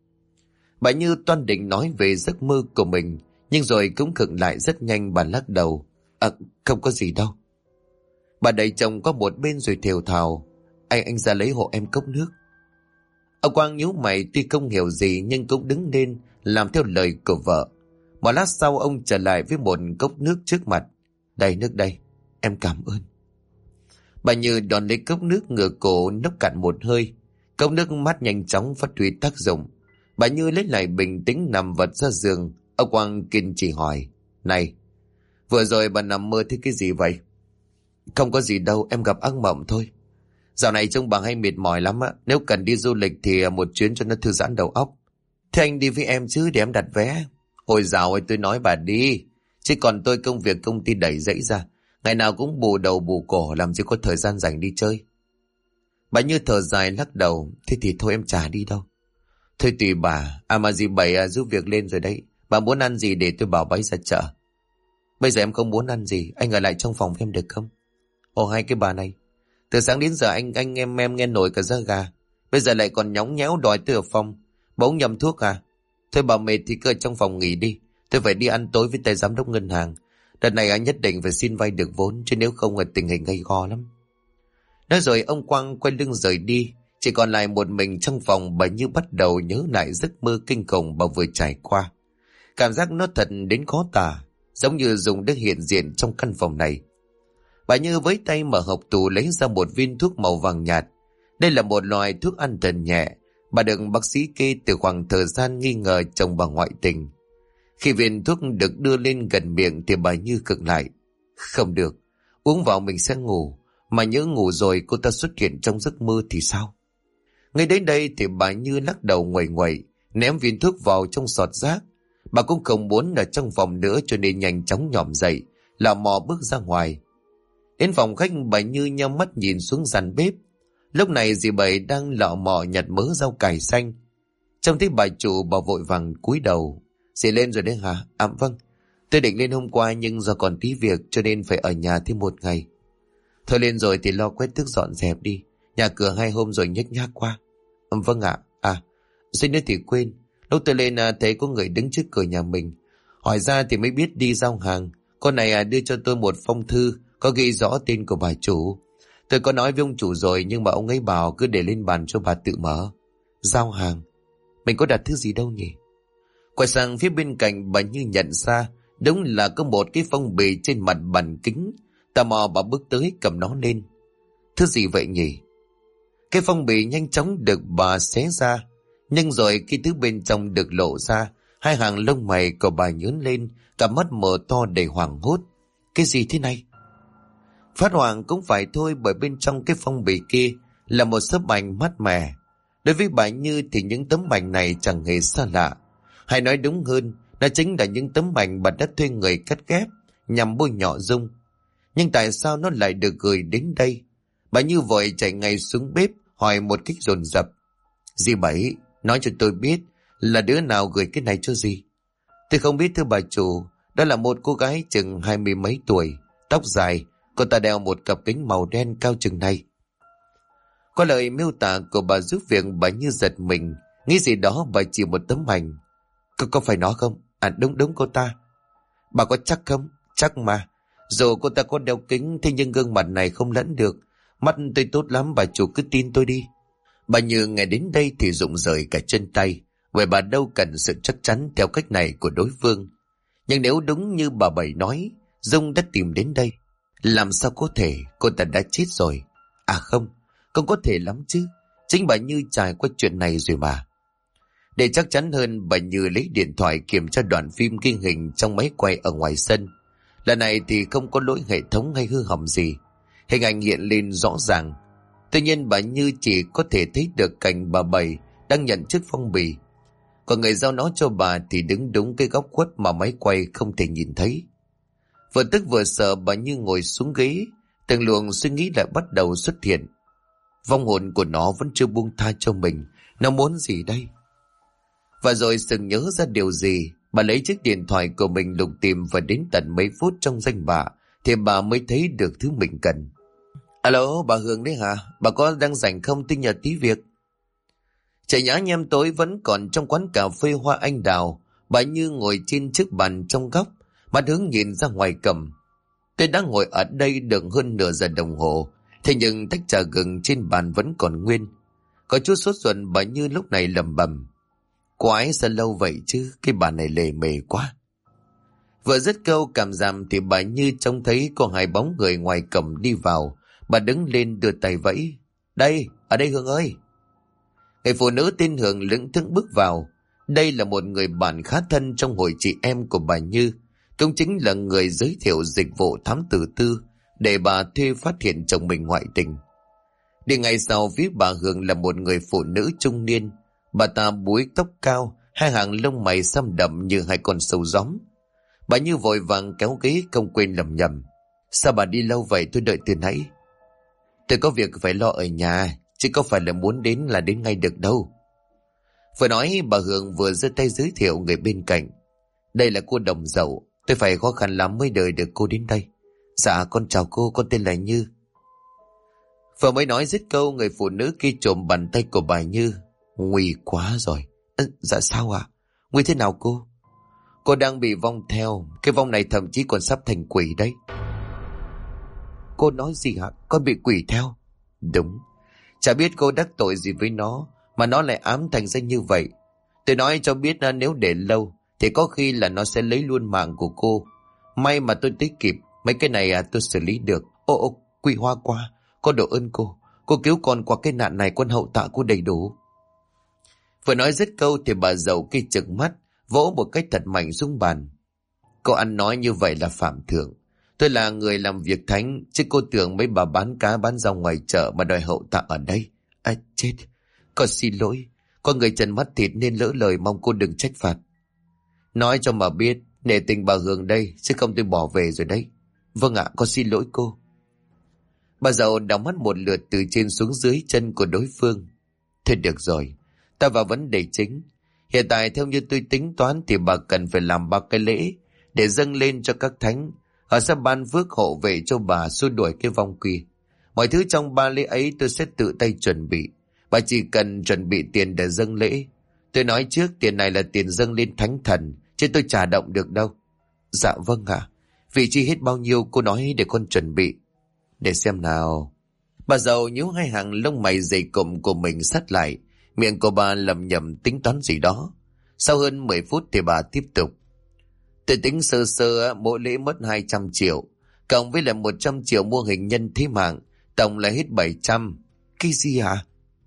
Bà Như toan định nói về giấc mơ của mình, nhưng rồi cũng khựng lại rất nhanh. Bà lắc đầu. Không có gì đâu. Bà đẩy chồng qua một bên rồi thều thào. Anh ra lấy hộ em cốc nước. Ông Quang nhíu mày, tuy không hiểu gì nhưng cũng đứng lên làm theo lời của vợ. Một lát sau ông trở lại với một cốc nước trước mặt. Đây, nước đây, em cảm ơn. Bà Như đón lấy cốc nước, ngửa cổ nốc cạn một hơi. Cốc nước mát nhanh chóng phát huy tác dụng. Bà Như lấy lại bình tĩnh nằm vật ra giường. Ông Quang kiên trì hỏi. Này, vừa rồi bà nằm mơ thấy cái gì vậy? Không có gì đâu, em gặp ác mộng thôi. Dạo này trông bà hay mệt mỏi lắm á. Nếu cần đi du lịch thì một chuyến cho nó thư giãn đầu óc. Thế anh đi với em chứ, để em đặt vé. Ôi dạo ơi, tôi nói bà đi. Chứ còn tôi công việc công ty đẩy dãy ra. Ngày nào cũng bù đầu bù cổ, làm gì có thời gian rảnh đi chơi. Bà Như thở dài lắc đầu. Thế thì thôi em chả đi đâu. Thôi tùy bà. Mà dì Bảy giúp việc lên rồi đấy. Bà muốn ăn gì để tôi bảo bấy ra chợ. Bây giờ em không muốn ăn gì, anh ở lại trong phòng với em được không? Ồ, hai cái bà này, từ sáng đến giờ anh em nghe nổi cả da gà. Bây giờ lại còn nhõng nhẽo đòi tôi ở phòng. Bỗng nhầm thuốc à? Thôi bà mệt thì cứ ở trong phòng nghỉ đi. Tôi phải đi ăn tối với tay giám đốc ngân hàng. Đợt này anh nhất định phải xin vay được vốn, chứ nếu không tình hình gay go lắm. Nói rồi ông Quang quay lưng rời đi. Chỉ còn lại một mình trong phòng. Bà Như bắt đầu nhớ lại giấc mơ kinh khủng bà vừa trải qua. Cảm giác nó thật đến khó tả, giống như Dung đã hiện diện trong căn phòng này. Bà Như với tay mở hộc tủ lấy ra một viên thuốc màu vàng nhạt. Đây là một loại thuốc an thần nhẹ. Bà được bác sĩ kê từ khoảng thời gian nghi ngờ chồng bà ngoại tình. Khi viên thuốc được đưa lên gần miệng thì bà Như khựng lại. Không được, uống vào mình sẽ ngủ. Mà nhớ ngủ rồi cô ta xuất hiện trong giấc mơ thì sao? Ngay đến đây thì bà Như lắc đầu nguậy nguậy, ném viên thuốc vào trong sọt rác. Bà cũng không muốn ở trong phòng nữa cho nên nhanh chóng nhỏm dậy, lò mò bước ra ngoài. Đến phòng khách, bà Như nhắm mắt nhìn xuống sàn bếp. Lúc này dì Bảy đang lọ mọ nhặt mớ rau cải xanh. Trông thấy bà chủ, bà vội vàng cúi đầu. Dì lên rồi đấy hả? Vâng. Tôi định lên hôm qua nhưng do còn tí việc cho nên phải ở nhà thêm một ngày. Thôi lên rồi thì lo quét tước dọn dẹp đi. Nhà cửa 2 hôm rồi nhếch nhác qua. Vâng ạ. Suýt nữa thì quên. Lúc tôi lên thấy có người đứng trước cửa nhà mình. Hỏi ra thì mới biết đi giao hàng. Con này đưa cho tôi một phong thư có ghi rõ tên của bà chủ. Tôi có nói với ông chủ rồi nhưng mà ông ấy bảo cứ để lên bàn cho bà tự mở. Giao hàng? Mình có đặt thứ gì đâu nhỉ? Quay sang phía bên cạnh, bà Như nhận ra đúng là có một cái phong bì trên mặt bàn kính. Tò mò bà bước tới cầm nó lên. Thứ gì vậy nhỉ? Cái phong bì nhanh chóng được bà xé ra. Nhưng rồi khi thứ bên trong được lộ ra, hai hàng lông mày của bà nhướng lên, cả mắt mở to đầy hoảng hốt. Cái gì thế này? Phát hoảng cũng phải thôi, bởi bên trong cái phong bì kia là một sấp ảnh mát mẻ. Đối với bà Như thì những tấm ảnh này chẳng hề xa lạ. Hay nói đúng hơn, đó chính là những tấm ảnh bà đã thuê người cắt ghép nhằm bôi nhọ Dung. Nhưng tại sao nó lại được gửi đến đây? Bà Như vội chạy ngay xuống bếp hỏi một cách dồn dập. Dì Bảy, nói cho tôi biết là đứa nào gửi cái này cho dì. Tôi không biết thưa bà chủ. Đó là một cô gái chừng 20 mấy tuổi, tóc dài. Cô ta đeo một cặp kính màu đen cao chừng này. Qua lời miêu tả của bà giúp việc, bà Như giật mình. Nghĩ gì đó bà chỉ một tấm ảnh. Có phải nó không? Đúng cô ta. Bà có chắc không? Chắc mà. Dù cô ta có đeo kính, thế nhưng gương mặt này không lẫn được. Mắt tôi tốt lắm, bà chủ cứ tin tôi đi. Bà Như nghe đến đây thì rụng rời cả chân tay. Bởi bà đâu cần sự chắc chắn theo cách này của đối phương. Nhưng nếu đúng như bà Bảy nói, Dung đã tìm đến đây. Làm sao có thể, cô ta đã chết rồi. À không có thể lắm chứ. Chính bà Như trải qua chuyện này rồi mà. Để chắc chắn hơn, bà Như lấy điện thoại kiểm tra đoạn phim ghi hình trong máy quay ở ngoài sân. Lần này thì không có lỗi hệ thống hay hư hỏng gì. Hình ảnh hiện lên rõ ràng. Tuy nhiên bà Như chỉ có thể thấy được cảnh bà Bảy đang nhận chiếc phong bì. Còn người giao nó cho bà thì đứng đúng cái góc khuất mà máy quay không thể nhìn thấy. Vừa tức vừa sợ, bà Như ngồi xuống ghế. Từng luồng suy nghĩ lại bắt đầu xuất hiện. Vong hồn của nó vẫn chưa buông tha cho mình. Nó muốn gì đây? Và rồi sừng nhớ ra điều gì, bà lấy chiếc điện thoại của mình lục tìm và đến tận mấy phút trong danh bạ thì bà mới thấy được thứ mình cần. Alo, bà Hương đấy hả? Bà có đang rảnh không? Tôi nhờ tí việc. Trời nhá nhem tối vẫn còn trong quán cà phê Hoa Anh Đào. Bà Như ngồi trên chiếc bàn trong góc, mắt hướng nhìn ra ngoài cầm. Tôi đã ngồi ở đây được hơn nửa giờ đồng hồ, thế nhưng tách trà gừng trên bàn vẫn còn nguyên. Có chút sốt ruột, bà Như lúc này lẩm bẩm. Quái sao lâu vậy chứ, cái bà này lề mề quá. Vừa dứt câu cảm giảm thì bà Như trông thấy có hai bóng người ngoài cổng đi vào. Bà đứng lên đưa tay vẫy. Đây, ở đây Hương ơi. Người phụ nữ tên Hương lững thững bước vào. Đây là một người bạn khá thân trong hội chị em của bà Như. Cũng chính là người giới thiệu dịch vụ thám tử tư để bà thuê phát hiện chồng mình ngoại tình. Đi ngay sau phía bà Hương là một người phụ nữ trung niên. Bà ta búi tóc cao, hai hàng lông mày xăm đậm như hai con sâu gióm. Bà Như vội vàng kéo ghế không quên lẩm nhẩm. Sao bà đi lâu vậy, tôi đợi từ nãy. Tôi có việc phải lo ở nhà, chứ có phải là muốn đến là đến ngay được đâu. Vừa nói bà Hương vừa giơ tay giới thiệu người bên cạnh. Đây là cô Đồng Dậu, tôi phải khó khăn lắm mới đợi được cô đến đây. Dạ con chào cô, con tên là Như. Vừa mới nói dứt câu, người phụ nữ kia trộm bàn tay của bà Như. Nguy quá rồi. Dạ sao ạ? Nguy thế nào cô? Cô đang bị vong theo. Cái vong này thậm chí còn sắp thành quỷ đấy. Cô nói gì hả? Con bị quỷ theo? Đúng. Chả biết cô đắc tội gì với nó mà nó lại ám thành ra như vậy. Tôi nói cho biết là nếu để lâu thì có khi là nó sẽ lấy luôn mạng của cô. May mà tôi tới kịp. Mấy cái này tôi xử lý được. Ô, quỷ hoa qua. Con độ ơn cô. Cô cứu con qua cái nạn này, con hậu tạ cô đầy đủ. Vừa nói dứt câu thì bà Dậu kia trừng mắt, vỗ một cái thật mạnh xuống bàn. Cô ăn nói như vậy là phạm thượng. Tôi là người làm việc thánh, chứ cô tưởng mấy bà bán cá bán rau ngoài chợ mà đòi hậu tạ ở đây. À chết, con xin lỗi. Con người trần mắt thịt nên lỡ lời, mong cô đừng trách phạt. Nói cho mà biết, nể tình bà Hương đây, chứ không tôi bỏ về rồi đấy. Vâng ạ, con xin lỗi cô. Bà Dậu đảo mắt một lượt từ trên xuống dưới chân của đối phương. Thôi được rồi, ta vào vấn đề chính. Hiện tại theo như tôi tính toán thì bà cần phải làm 3 cái lễ để dâng lên cho các thánh. Họ sẽ ban phước hộ vệ cho bà, xua đuổi cái vong quỷ. Mọi thứ trong 3 lễ ấy tôi sẽ tự tay chuẩn bị. Bà chỉ cần chuẩn bị tiền để dâng lễ. Tôi nói trước, tiền này là tiền dâng lên thánh thần, chứ tôi chả động được đâu. Dạ vâng ạ. Vị chi hết bao nhiêu cô nói để con chuẩn bị. Để xem nào. Bà Dậu nhíu hai hàng lông mày dày cộm của mình sắt lại. Miệng của bà lẩm nhẩm tính toán gì đó. Sau hơn 10 phút thì bà tiếp tục. Tôi tính sơ sơ mỗi lễ mất 200 triệu. Cộng với lại 100 triệu mua hình nhân thế mạng. Tổng là hết 700. Cái gì hả?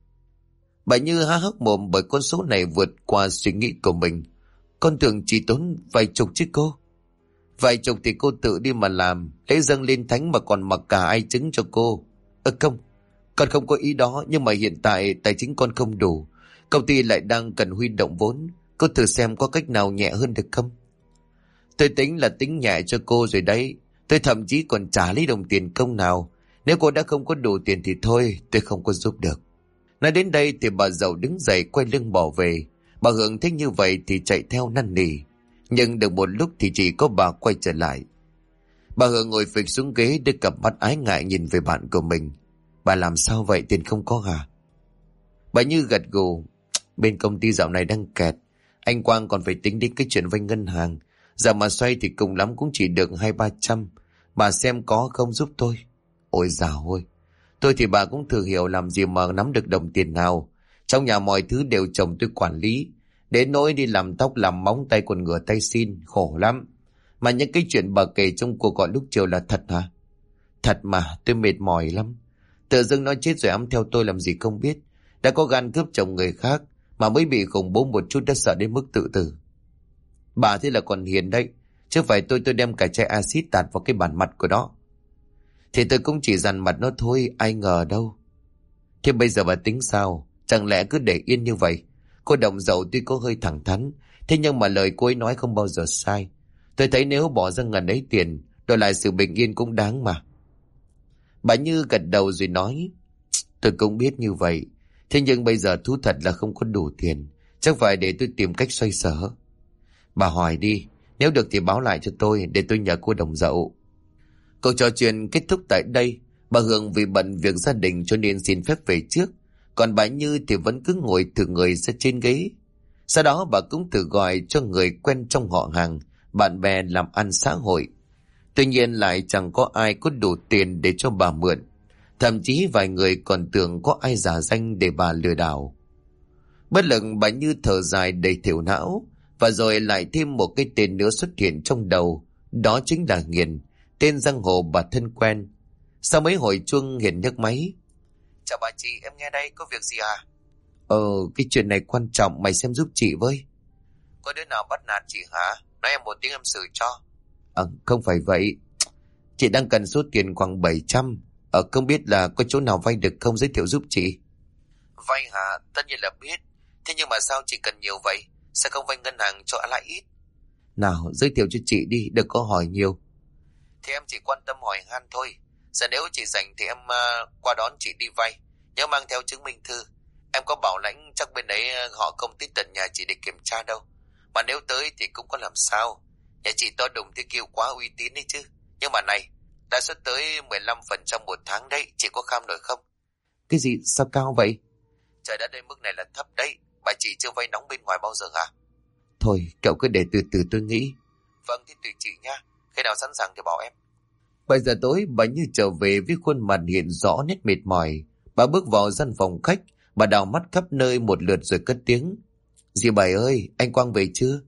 Bà Như há hốc mồm bởi con số này vượt qua suy nghĩ của mình. Con tưởng chỉ tốn vài chục chứ cô. Vài chục thì cô tự đi mà làm. Lễ dâng lên thánh mà còn mặc cả ai chứng cho cô. Không, con không có ý đó. Nhưng mà hiện tại tài chính con không đủ. Công ty lại đang cần huy động vốn. Cô thử xem có cách nào nhẹ hơn được không? Tôi tính là tính nhẹ cho cô rồi đấy. Tôi thậm chí còn trả lấy đồng tiền công nào. Nếu cô đã không có đủ tiền thì thôi, tôi không có giúp được. Nói đến đây thì bà Dậu đứng dậy quay lưng bỏ về. Bà Hương thấy như vậy thì chạy theo năn nỉ. Nhưng được một lúc thì chỉ có bà quay trở lại. Bà Hương ngồi phịch xuống ghế, đưa cặp mắt ái ngại nhìn về bạn của mình. Bà làm sao vậy, tiền không có hả? Bà Như gật gù. Bên công ty dạo này đang kẹt. Anh Quang còn phải tính đến cái chuyện vay ngân hàng. Giờ mà xoay thì cùng lắm cũng chỉ được 200-300. Bà xem có không giúp tôi. Ôi dào ôi, tôi thì bà cũng thừa hiểu làm gì mà nắm được đồng tiền nào. Trong nhà mọi thứ đều chồng tôi quản lý. Đến nỗi đi làm tóc làm móng tay còn ngửa tay xin, khổ lắm. Mà những cái chuyện bà kể trong cuộc gọi lúc chiều là thật hả? Thật mà, tôi mệt mỏi lắm. Tự dưng nó chết rồi ẵm theo tôi làm gì không biết. Đã có gan cướp chồng người khác mà mới bị khủng bố một chút đã sợ đến mức tự tử. Bà thế là còn hiền đấy. Chứ phải tôi đem cả chai axit tạt vào cái bản mặt của nó. Thì tôi cũng chỉ dằn mặt nó thôi, ai ngờ đâu. Thế bây giờ bà tính sao? Chẳng lẽ cứ để yên như vậy? Cô Đồng Dậu tuy có hơi thẳng thắn, thế nhưng mà lời cô ấy nói không bao giờ sai. Tôi thấy nếu bỏ ra ngần ấy tiền, đổi lại sự bình yên cũng đáng mà. Bà Như gật đầu rồi nói, tôi cũng biết như vậy. Thế nhưng bây giờ thú thật là không có đủ tiền. Chắc phải để tôi tìm cách xoay sở. Bà hỏi đi, nếu được thì báo lại cho tôi để tôi nhờ cô Đồng Dậu. Cuộc trò chuyện kết thúc tại đây. Bà Hương vì bận việc gia đình cho nên xin phép về trước. Còn bà Như thì vẫn cứ ngồi thử người ra trên ghế. Sau đó bà cũng thử gọi cho người quen trong họ hàng, bạn bè làm ăn xã hội. Tuy nhiên lại chẳng có ai có đủ tiền để cho bà mượn. Thậm chí vài người còn tưởng có ai giả danh để bà lừa đảo. Bất lực bà Như thở dài đầy thiểu não. Và rồi lại thêm một cái tên nữa xuất hiện trong đầu. Đó chính là Hiền, tên giang hồ bà thân quen. Sau mấy hồi chuông Hiền nhấc máy. Chào bà chị, em nghe đây, có việc gì à? Cái chuyện này quan trọng, mày xem giúp chị với. Có đứa nào bắt nạt chị hả? Nói em một tiếng em xử cho. Không phải vậy. Chị đang cần số tiền khoảng 700. Không biết là có chỗ nào vay được không, giới thiệu giúp chị. Vay hả? Tất nhiên là biết. Thế nhưng mà sao chị cần nhiều vậy? Sao không vay ngân hàng cho lãi ít? Nào, giới thiệu cho chị đi, đừng có hỏi nhiều. Thì em chỉ quan tâm hỏi han thôi. Giờ nếu chị rảnh thì em qua đón chị đi vay. Nhớ mang theo chứng minh thư. Em có bảo lãnh chắc bên đấy họ không tới tận nhà chị để kiểm tra đâu. Mà nếu tới thì cũng có làm sao. Nhà chị to đùng thì kêu quá uy tín đấy chứ. Nhưng mà này, lãi suất tới 15% một tháng đấy, chị có kham nổi không? Cái gì, sao cao vậy? Trời đất ơi, mức này là thấp đấy. Bà chị chưa vay nóng bên ngoài bao giờ hả? Thôi, cậu cứ để từ từ tôi nghĩ. Vâng, thì tùy chị nha. Khi nào sẵn sàng thì bảo em. 7 giờ tối, bà Như trở về với khuôn mặt hiện rõ nét mệt mỏi. Bà bước vào gian phòng khách, bà đào mắt khắp nơi một lượt rồi cất tiếng. Dì Bảy ơi, anh Quang về chưa?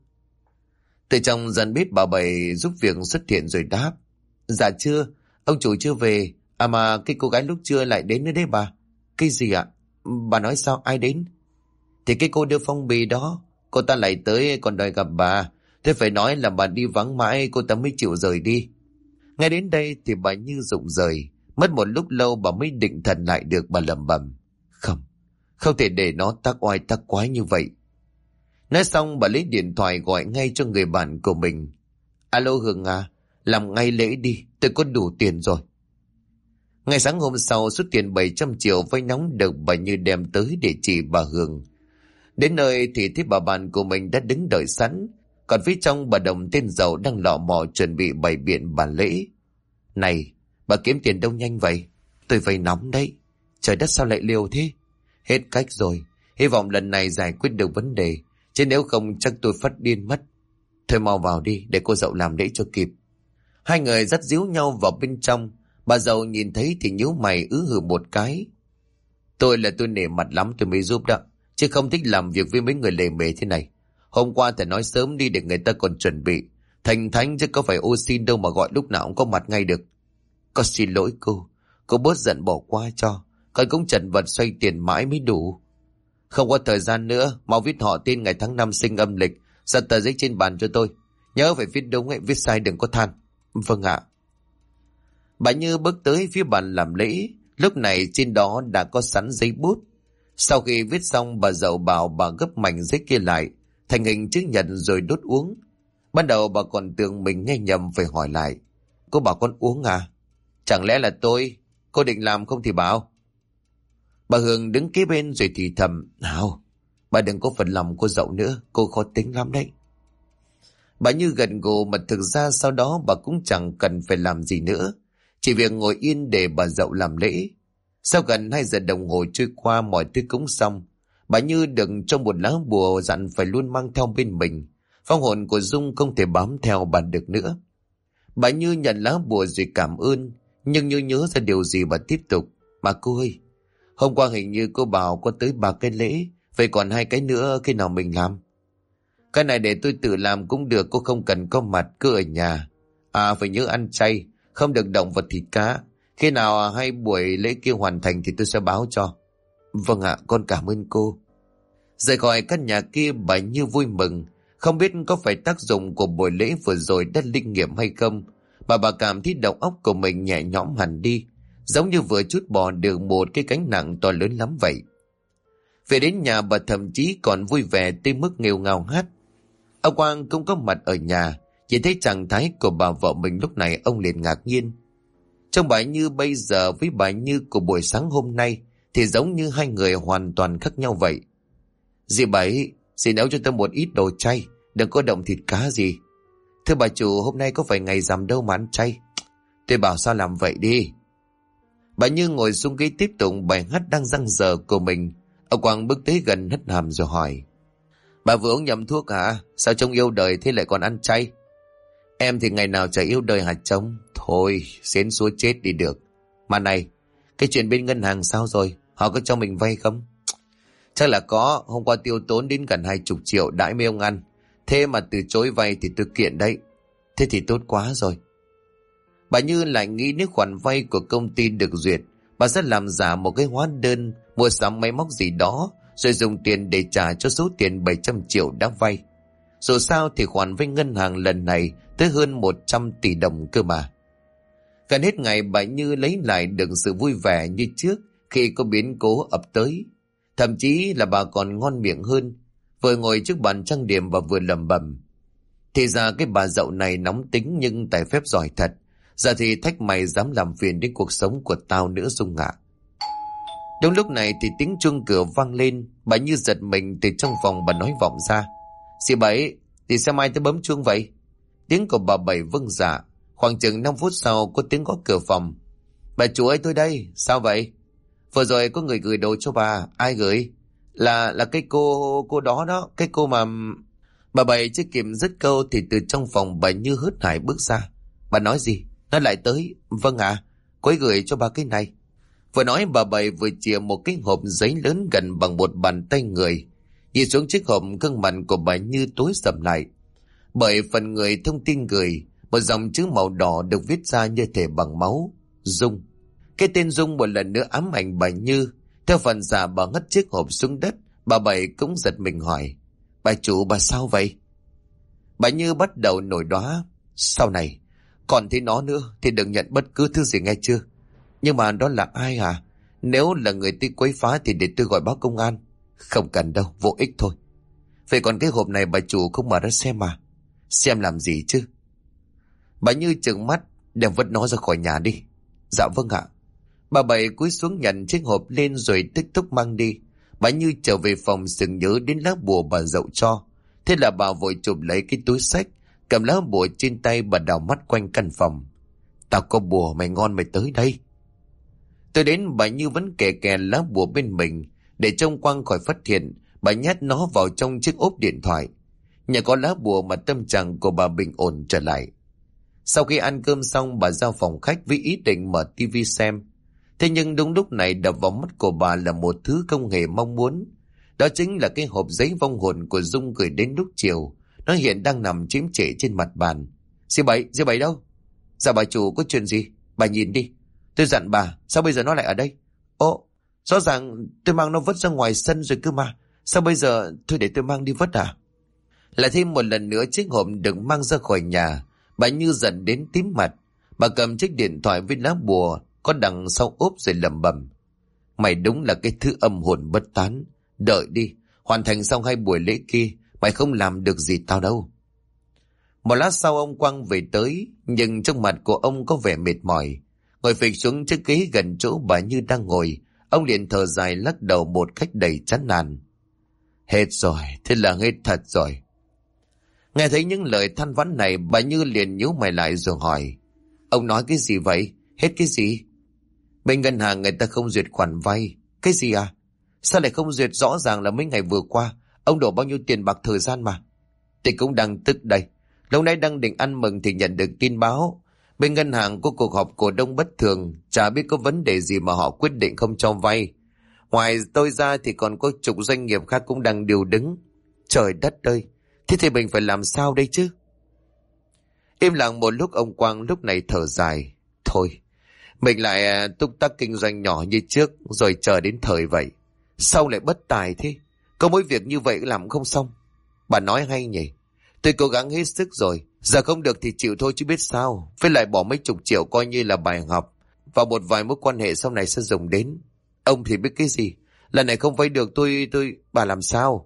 Từ trong gian bếp bà Bảy giúp việc xuất hiện rồi đáp. Dạ chưa, ông chủ chưa về. À mà cái cô gái lúc trưa lại đến nữa đấy bà. Cái gì ạ? Bà nói sao, ai đến? Thì cái cô đưa phong bì đó. Cô ta lại tới còn đòi gặp bà. Thế phải nói là bà đi vắng mãi cô ta mới chịu rời đi. Ngay đến đây thì bà Như rụng rời. Mất một lúc lâu bà mới định thần lại được, bà lẩm bẩm. Không thể để nó tác oai tác quái như vậy. Nói xong bà lấy điện thoại gọi ngay cho người bạn của mình. Alo Hương à, làm ngay lễ đi, tôi có đủ tiền rồi. Ngày sáng hôm sau, số tiền 700 triệu vay nóng được bà Như đem tới địa chỉ bà Hương. Đến nơi thì thấy bà bạn của mình đã đứng đợi sẵn. Còn phía trong bà Đồng tên giàu đang lọ mò chuẩn bị bày biện bàn lễ. Này, bà kiếm tiền đâu nhanh vậy? Tôi vay nóng đấy. Trời đất sao lại liều thế? Hết cách rồi. Hy vọng lần này giải quyết được vấn đề. Chứ nếu không chắc tôi phát điên mất. Thôi mau vào đi để cô dậu làm lễ cho kịp. Hai người dắt díu nhau vào bên trong. Bà dậu nhìn thấy thì nhíu mày hừ một cái. Tôi nể mặt lắm tôi mới giúp đó. Chứ không thích làm việc với mấy người lề mề thế này. Hôm qua thầy nói sớm đi để người ta còn chuẩn bị. Thành thánh chứ có phải ô xin đâu mà gọi lúc nào cũng có mặt ngay được. Con xin lỗi cô bớt giận bỏ qua cho. Con cũng chật vật xoay tiền mãi mới đủ. Không có thời gian nữa, mau viết họ tên ngày tháng năm sinh âm lịch, đặt tờ giấy trên bàn cho tôi. Nhớ phải viết đúng ấy, viết sai đừng có than. Vâng ạ. Bà Như bước tới phía bàn làm lễ, lúc này trên đó đã có sẵn giấy bút. Sau khi viết xong bà dậu bảo bà gấp mảnh giấy kia lại, thành hình chữ nhật rồi đốt uống. Ban đầu bà còn tưởng mình nghe nhầm phải hỏi lại. Cô bảo con uống à? Chẳng lẽ là tôi? Cô định làm không thì bảo. Bà Hương đứng kế bên rồi thì thầm. Nào, bà đừng có phần lòng cô dậu nữa, cô khó tính lắm đấy. Bà Như gật gù mà thực ra sau đó bà cũng chẳng cần phải làm gì nữa. Chỉ việc ngồi yên để bà dậu làm lễ. Sau gần 2 giờ đồng hồ trôi qua mọi thứ cũng xong. Bà Như đựng trong một lá bùa dặn phải luôn mang theo bên mình. Phong hồn của Dung không thể bám theo bà được nữa. Bà Như nhận lá bùa rồi cảm ơn, nhưng như nhớ ra điều gì bà tiếp tục. Mà cô ơi, hôm qua hình như cô bảo có tới 3 cái lễ, vậy còn 2 cái nữa khi nào mình làm? Cái này để tôi tự làm cũng được, cô không cần có mặt, cứ ở nhà. À, phải nhớ ăn chay, không được động vật thịt cá. Khi nào hay buổi lễ kia hoàn thành thì tôi sẽ báo cho. Vâng ạ, con cảm ơn cô. Rời khỏi căn nhà kia, bà Như vui mừng. Không biết có phải tác dụng của buổi lễ vừa rồi đã linh nghiệm hay không, mà bà cảm thấy đầu óc của mình nhẹ nhõm hẳn đi, giống như vừa trút bỏ được một cái gánh nặng to lớn lắm vậy. Về đến nhà, bà thậm chí còn vui vẻ tới mức nghêu ngao hát. Ông Quang cũng có mặt ở nhà, chỉ thấy trạng thái của bà vợ mình lúc này, ông liền ngạc nhiên. Trong bà Như bây giờ với bà Như của buổi sáng hôm nay thì giống như hai người hoàn toàn khác nhau vậy. Dì Bảy, dì nấu cho tôi một ít đồ chay, đừng có động thịt cá gì. Thưa bà chủ, hôm nay có phải ngày rằm đâu mà ăn chay. Tôi bảo sao làm vậy đi. Bà Như ngồi xuống ghế tiếp tục bài hát đang dang dở của mình. Ông Quang bước tới gần hất hàm rồi hỏi. Bà vừa uống nhầm thuốc hả? Sao trông yêu đời thế lại còn ăn chay? Em thì ngày nào chả yêu đời hả chồng? Thôi, xến xúa chết đi được. Mà này, cái chuyện bên ngân hàng sao rồi? Họ có cho mình vay không? Chắc là có, hôm qua tiêu tốn đến gần 20 triệu đãi mấy ông ăn. Thế mà từ chối vay thì tôi kiện đấy. Thế thì tốt quá rồi. Bà Như lại nghĩ nếu khoản vay của công ty được duyệt, bà sẽ làm giả một cái hóa đơn, mua sắm máy móc gì đó, rồi dùng tiền để trả cho số tiền 700 triệu đã vay. Dù sao thì khoản vay ngân hàng lần này tới hơn 100 tỷ đồng cơ mà. Gần hết ngày, bà Như lấy lại được sự vui vẻ như trước khi có biến cố ập tới. Thậm chí là bà còn ngon miệng hơn, vừa ngồi trước bàn trang điểm và vừa lẩm bẩm. Thì ra cái bà dậu này nóng tính nhưng tài phép giỏi thật. Giờ thì thách mày dám làm phiền đến cuộc sống của tao nữa Dung ạ. Đúng lúc này thì tiếng chuông cửa vang lên. Bà Như giật mình, từ trong phòng bà nói vọng ra. Dì Bảy, thì sao mai tới bấm chuông vậy? Tiếng của bà Bảy vâng dạ. Khoảng chừng 5 phút sau có tiếng gõ cửa phòng. Bà chủ ơi, tôi đây. Sao vậy? Vừa rồi có người gửi đồ cho bà. Ai gửi? Là cái cô đó đó. Cái cô mà... Bà Bảy chưa kịp dứt câu thì từ trong phòng bà Như hớt hải bước ra. Bà nói gì? Nó lại tới. Vâng ạ, cô ấy gửi cho bà cái này. Vừa nói bà Bảy vừa chìa một cái hộp giấy lớn gần bằng một bàn tay người. Nhìn xuống chiếc hộp, gương mặt của bà Như tối sầm lại. Bởi phần người thông tin gửi, một dòng chữ màu đỏ được viết ra như thể bằng máu. Dung. Cái tên Dung một lần nữa ám ảnh bà Như. Theo phần giả bà ngất chiếc hộp xuống đất. Bà Bảy cũng giật mình hỏi. Bà chủ, bà sao vậy? Bà Như bắt đầu nổi đoá. Sau này còn thấy nó nữa thì đừng nhận bất cứ thứ gì, nghe chưa? Nhưng mà đó là ai hả? Nếu là người tôi quấy phá thì để tôi gọi báo công an. Không cần đâu, vô ích thôi. Vậy còn cái hộp này bà chủ không mở ra xem mà. Xem làm gì chứ? Bà Như trừng mắt. Đem vứt nó ra khỏi nhà đi. Dạ vâng ạ. Bà Bảy cúi xuống nhận chiếc hộp lên rồi tức tốc mang đi. Bà Như trở về phòng sừng nhớ đến lá bùa bà dậu cho. Thế là bà vội chụp lấy cái túi xách, cầm lá bùa trên tay, bà đảo mắt quanh căn phòng. Tao có bùa, mày ngon mày tới đây. Tôi đến, bà Như vẫn kè kè lá bùa bên mình. Để trông Quang khỏi phát hiện, bà nhét nó vào trong chiếc ốp điện thoại. Nhờ có lá bùa mà tâm trạng của bà bình ổn trở lại. Sau khi ăn cơm xong, bà ra phòng khách với ý định mở tivi xem. Thế nhưng đúng lúc này đập vào mắt của bà là một thứ không hề mong muốn. Đó chính là cái hộp giấy vong hồn của Dung gửi đến lúc chiều. Nó hiện đang nằm chiếm trệ trên mặt bàn. Dì Bảy đâu? Dạ bà chủ, có chuyện gì? Bà nhìn đi. Tôi dặn bà, sao bây giờ nó lại ở đây? Ồ, rõ ràng tôi mang nó vứt ra ngoài sân rồi cơ mà. Sao bây giờ, thôi để tôi mang đi vứt à? Lại thêm một lần nữa chiếc hộp được mang ra khỏi nhà. Bà Như giận đến tím mặt. Bà cầm chiếc điện thoại với lá bùa có đằng sau ốp rồi lẩm bẩm. Mày đúng là cái thứ âm hồn bất tán. Đợi đi, hoàn thành xong 2 buổi lễ kia, mày không làm được gì tao đâu. Một lát sau ông Quang về tới, nhưng trong mặt của ông có vẻ mệt mỏi. Ngồi phịch xuống chiếc ghế gần chỗ bà Như đang ngồi, ông liền thở dài lắc đầu một cách đầy chán nản. Hết rồi, thế là hết thật rồi. Nghe thấy những lời than vãn này, bà Như liền nhíu mày lại rồi hỏi. Ông nói cái gì vậy? Hết cái gì? Bên ngân hàng người ta không duyệt khoản vay. Cái gì à? Sao lại không duyệt? Rõ ràng là mấy ngày vừa qua ông đổ bao nhiêu tiền bạc thời gian mà. Tôi cũng đang tức đây. Lúc nãy đang định ăn mừng thì nhận được tin báo bên ngân hàng có cuộc họp cổ đông bất thường, chả biết có vấn đề gì mà họ quyết định không cho vay. Ngoài tôi ra thì còn có chục doanh nghiệp khác cũng đang điều đứng. Trời đất ơi, thế thì mình phải làm sao đây chứ? Im lặng một lúc, ông Quang lúc này thở dài. Thôi, mình lại túc tắc kinh doanh nhỏ như trước, rồi chờ đến thời vậy. Sao lại bất tài thế? Có mỗi việc như vậy làm không xong. Bà nói hay nhỉ? Tôi cố gắng hết sức rồi, giờ không được thì chịu thôi chứ biết sao. Phải lại bỏ mấy chục triệu coi như là bài học, và một vài mối quan hệ sau này sẽ dùng đến. Ông thì biết cái gì? Lần này không vay được bà làm sao?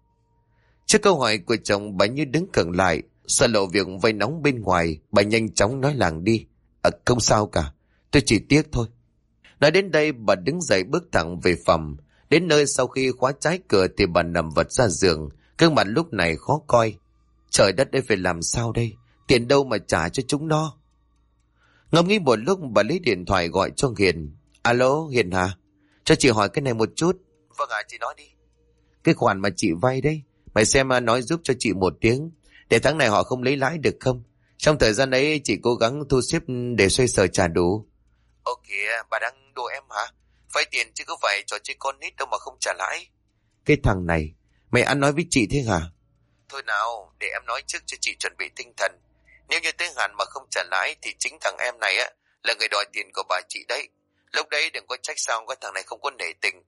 Trước câu hỏi của chồng, bà như đứng cẩn lại, sợ lộ việc vay nóng bên ngoài. Bà nhanh chóng nói làng đi. Không sao cả, tôi chỉ tiếc thôi. Nói đến đây, bà đứng dậy bước thẳng về phòng. Đến nơi sau khi khóa trái cửa thì bà nằm vật ra giường, gương mặt lúc này khó coi. Trời đất ơi, phải làm sao đây? Tiền đâu mà trả cho chúng nó? Ngẫm nghĩ một lúc, bà lấy điện thoại gọi cho Hiền. Alo, Hiền hả? Cho chị hỏi cái này một chút. Vâng ạ, chị nói đi. Cái khoản mà chị vay đấy, mày xem nói giúp cho chị một tiếng, để tháng này họ không lấy lãi được không? Trong thời gian ấy chị cố gắng thu xếp để xoay sở trả đủ. Ồ kìa, bà đang đùa em hả? Vay tiền chứ có phải trò chơi con nít đâu mà không trả lãi. Cái thằng này, mày ăn nói với chị thế hả? Thôi nào, để em nói trước cho chị chuẩn bị tinh thần. Nếu như tới hạn mà không trả lãi thì chính thằng em này là người đòi tiền của bà chị đấy. Lúc đấy đừng có trách sao cái thằng này không có nể tình.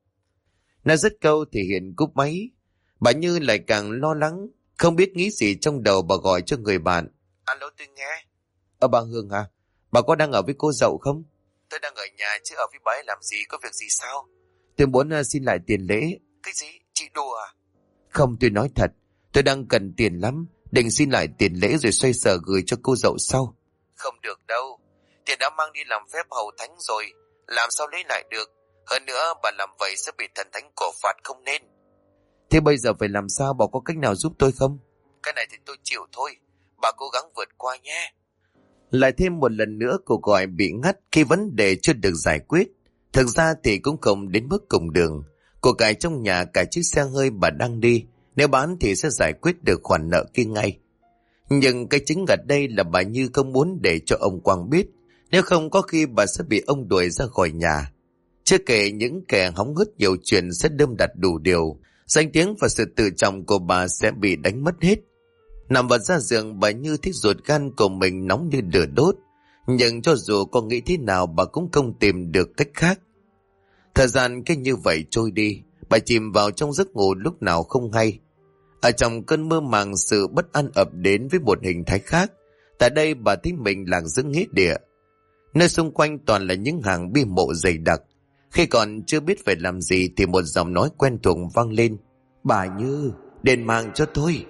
Nó dứt câu thì Hiền cúp máy. Bà Như lại càng lo lắng, không biết nghĩ gì trong đầu. Bà gọi cho người bạn. Alo, tôi nghe. Bà Hương hả? Bà có đang ở với cô dậu không? Tôi đang ở nhà chứ ở với bà ấy làm gì, có việc gì sao? Tôi muốn xin lại tiền lễ. Cái gì? Chị đùa à? Không, tôi nói thật. Tôi đang cần tiền lắm, định xin lại tiền lễ rồi xoay sở gửi cho cô dậu sau. Không được đâu, tiền đã mang đi làm phép hầu thánh rồi, làm sao lấy lại được? Hơn nữa bà làm vậy sẽ bị thần thánh cổ phạt, không nên. Thế bây giờ phải làm sao? Bà có cách nào giúp tôi không? Cái này thì tôi chịu thôi, bà cố gắng vượt qua nhé. Lại thêm một lần nữa cuộc gọi bị ngắt khi vấn đề chưa được giải quyết. Thực ra thì cũng không đến mức cùng đường. Của cải trong nhà, cả chiếc xe hơi bà đang đi, nếu bán thì sẽ giải quyết được khoản nợ kia ngay. Nhưng cái chính ở đây là bà Như không muốn để cho ông Quang biết, nếu không có khi bà sẽ bị ông đuổi ra khỏi nhà. Chưa kể những kẻ hóng hớt nhiều chuyện sẽ đâm đặt đủ điều, danh tiếng và sự tự trọng của bà sẽ bị đánh mất hết. Nằm vật ra giường, bà Như thích ruột gan của mình nóng như lửa đốt, nhưng cho dù có nghĩ thế nào bà cũng không tìm được cách khác. Thời gian cứ như vậy trôi đi, bà chìm vào trong giấc ngủ lúc nào không hay. Ở trong cơn mơ màng, sự bất an ập đến với một hình thái khác. Tại đây bà thấy mình lạc giữa nghĩa địa, nơi xung quanh toàn là những hàng bia mộ dày đặc. Khi còn chưa biết phải làm gì thì một giọng nói quen thuộc vang lên. Bà Như, đền mạng cho tôi.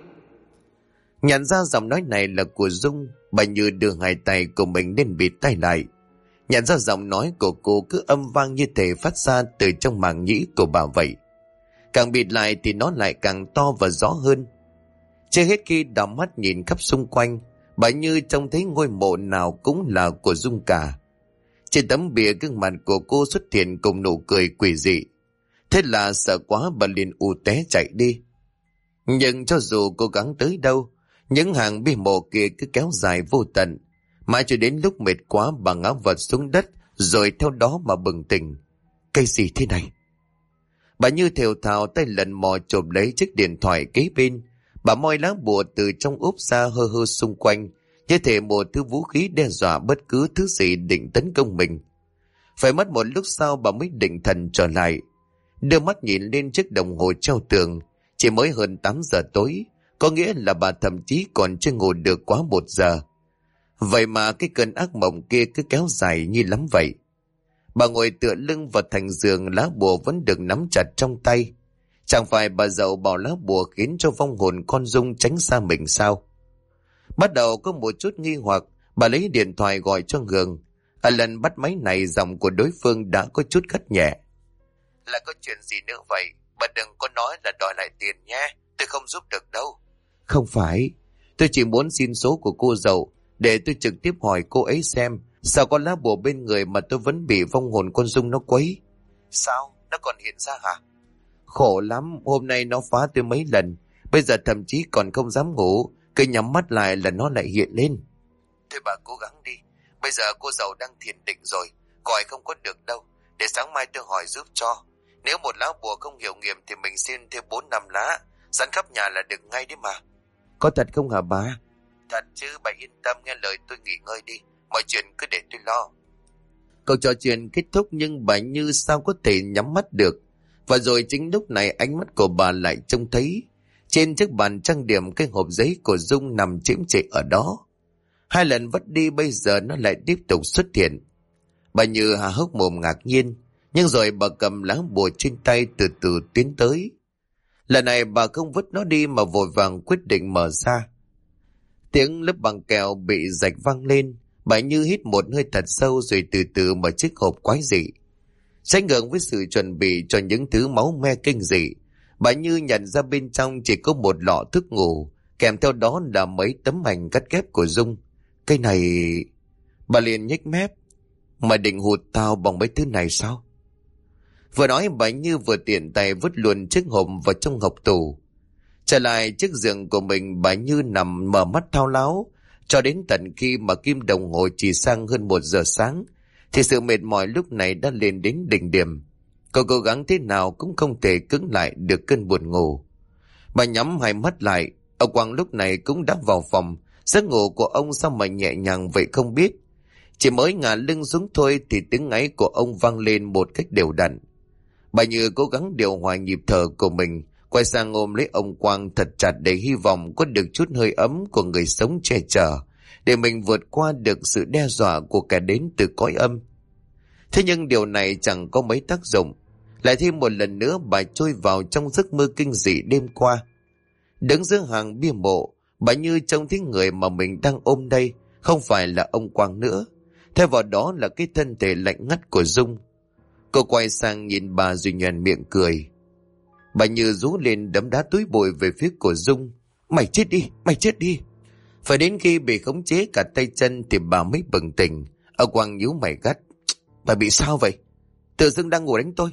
Nhận ra giọng nói này là của Dung, bà Như đưa hai tay của mình lên bịt tai lại. Nhận ra giọng nói của cô cứ âm vang như thể phát ra từ trong màng nhĩ của bà vậy. Càng bịt lại thì nó lại càng to và rõ hơn. Chưa hết khi đảo mắt nhìn khắp xung quanh, bà Như trông thấy ngôi mộ nào cũng là của Dung cả. Trên tấm bìa, gương mặt của cô xuất hiện cùng nụ cười quỷ dị. Thế là sợ quá, bà liền ù té chạy đi. Nhưng cho dù cố gắng tới đâu, những hàng bia mộ kia cứ kéo dài vô tận. Mãi cho đến lúc mệt quá, bà ngã vật xuống đất, rồi theo đó mà bừng tỉnh. Cái gì thế này? Bà Như thều thào tay lần mò chộp lấy chiếc điện thoại kế bên. Bà moi lá bùa từ trong úp ra hơ hơ xung quanh, như thể một thứ vũ khí đe dọa bất cứ thứ gì định tấn công mình. Phải mất một lúc sau bà mới định thần trở lại. Đưa mắt nhìn lên chiếc đồng hồ treo tường, chỉ mới hơn 8 giờ tối, có nghĩa là bà thậm chí còn chưa ngủ được quá 1 giờ. Vậy mà cái cơn ác mộng kia cứ kéo dài như lắm vậy. Bà ngồi tựa lưng vào thành giường, lá bùa vẫn được nắm chặt trong tay. Chẳng phải bà dậu bảo lá bùa khiến cho vong hồn con Dung tránh xa mình sao? Bắt đầu có một chút nghi hoặc, bà lấy điện thoại gọi cho Hường. Ở lần bắt máy này, giọng của đối phương đã có chút gắt nhẹ. Là có chuyện gì nữa vậy? Bà đừng có nói là đòi lại tiền nhé, tôi không giúp được đâu. Không phải, tôi chỉ muốn xin số của cô dậu để tôi trực tiếp hỏi cô ấy xem sao có lá bùa bên người mà tôi vẫn bị vong hồn con Dung nó quấy. Sao? Nó còn hiện ra hả? Khổ lắm, hôm nay nó phá tôi mấy lần Bây giờ thậm chí còn không dám ngủ, cứ nhắm mắt lại là nó lại hiện lên. Thôi bà cố gắng đi. Bây giờ cô giàu đang thiền định rồi, gọi không có được đâu. Để sáng mai tôi hỏi giúp cho. Nếu một lá bùa không hiệu nghiệm thì mình xin thêm 4-5 lá, dán khắp nhà là được ngay đấy mà. Có thật không hả bà? Thật chứ, bà yên tâm, nghe lời tôi, nghỉ ngơi đi. Mọi chuyện cứ để tôi lo. Câu trò chuyện kết thúc nhưng bà Như sao có thể nhắm mắt được. Và rồi chính lúc này ánh mắt của bà lại trông thấy trên chiếc bàn trang điểm cái hộp giấy của Dung nằm chiếm trệ ở đó. 2 lần vất đi bây giờ nó lại tiếp tục xuất hiện. Bà Như há hốc mồm ngạc nhiên, nhưng rồi bà cầm lá bùa trên tay từ từ tiến tới. Lần này bà không vứt nó đi mà vội vàng quyết định mở ra. Tiếng lớp bằng keo bị rạch vang lên, bà Như hít một hơi thật sâu rồi từ từ mở chiếc hộp quái dị. Trái ngược với sự chuẩn bị cho những thứ máu me kinh dị, bà Như nhận ra bên trong chỉ có một lọ thuốc ngủ, kèm theo đó là mấy tấm ảnh cắt ghép của Dung. Cái này... Bà liền nhếch mép. Mày định hụt tao bằng mấy thứ này sao? Vừa nói bà Như vừa tiện tay vứt luôn chiếc hộp vào trong hộc tủ. Trở lại chiếc giường của mình, bà Như nằm mở mắt thao láo cho đến tận khi mà kim đồng hồ chỉ sang hơn 1 giờ sáng thì sự mệt mỏi lúc này đã lên đến đỉnh điểm. Cô cố gắng thế nào cũng không thể cưỡng lại được cơn buồn ngủ. Bà nhắm 2 mắt lại. Ông Quang lúc này cũng đã vào phòng. Giấc ngủ của ông sao mà nhẹ nhàng vậy không biết. Chỉ mới ngả lưng xuống thôi thì tiếng ngáy của ông vang lên một cách đều đặn. Bà Như cố gắng điều hòa nhịp thở của mình, quay sang ôm lấy ông Quang thật chặt để hy vọng có được chút hơi ấm của người sống che chở, để mình vượt qua được sự đe dọa của kẻ đến từ cõi âm. Thế nhưng điều này chẳng có mấy tác dụng. Lại thêm một lần nữa bà trôi vào trong giấc mơ kinh dị đêm qua. Đứng giữa hàng bia mộ, bà Như trông thấy người mà mình đang ôm đây không phải là ông Quang nữa. Thay vào đó là cái thân thể lạnh ngắt của Dung. Cô quay sang nhìn bà rồi nhoẻn miệng cười. Bà Như rú lên đấm đá túi bụi về phía của Dung. Mày chết đi, mày chết đi. Phải đến khi bị khống chế cả tay chân thì bà mới bừng tỉnh. Ông Quang nhíu mày gắt. Bà bị sao vậy? Tự dưng đang ngủ đánh tôi.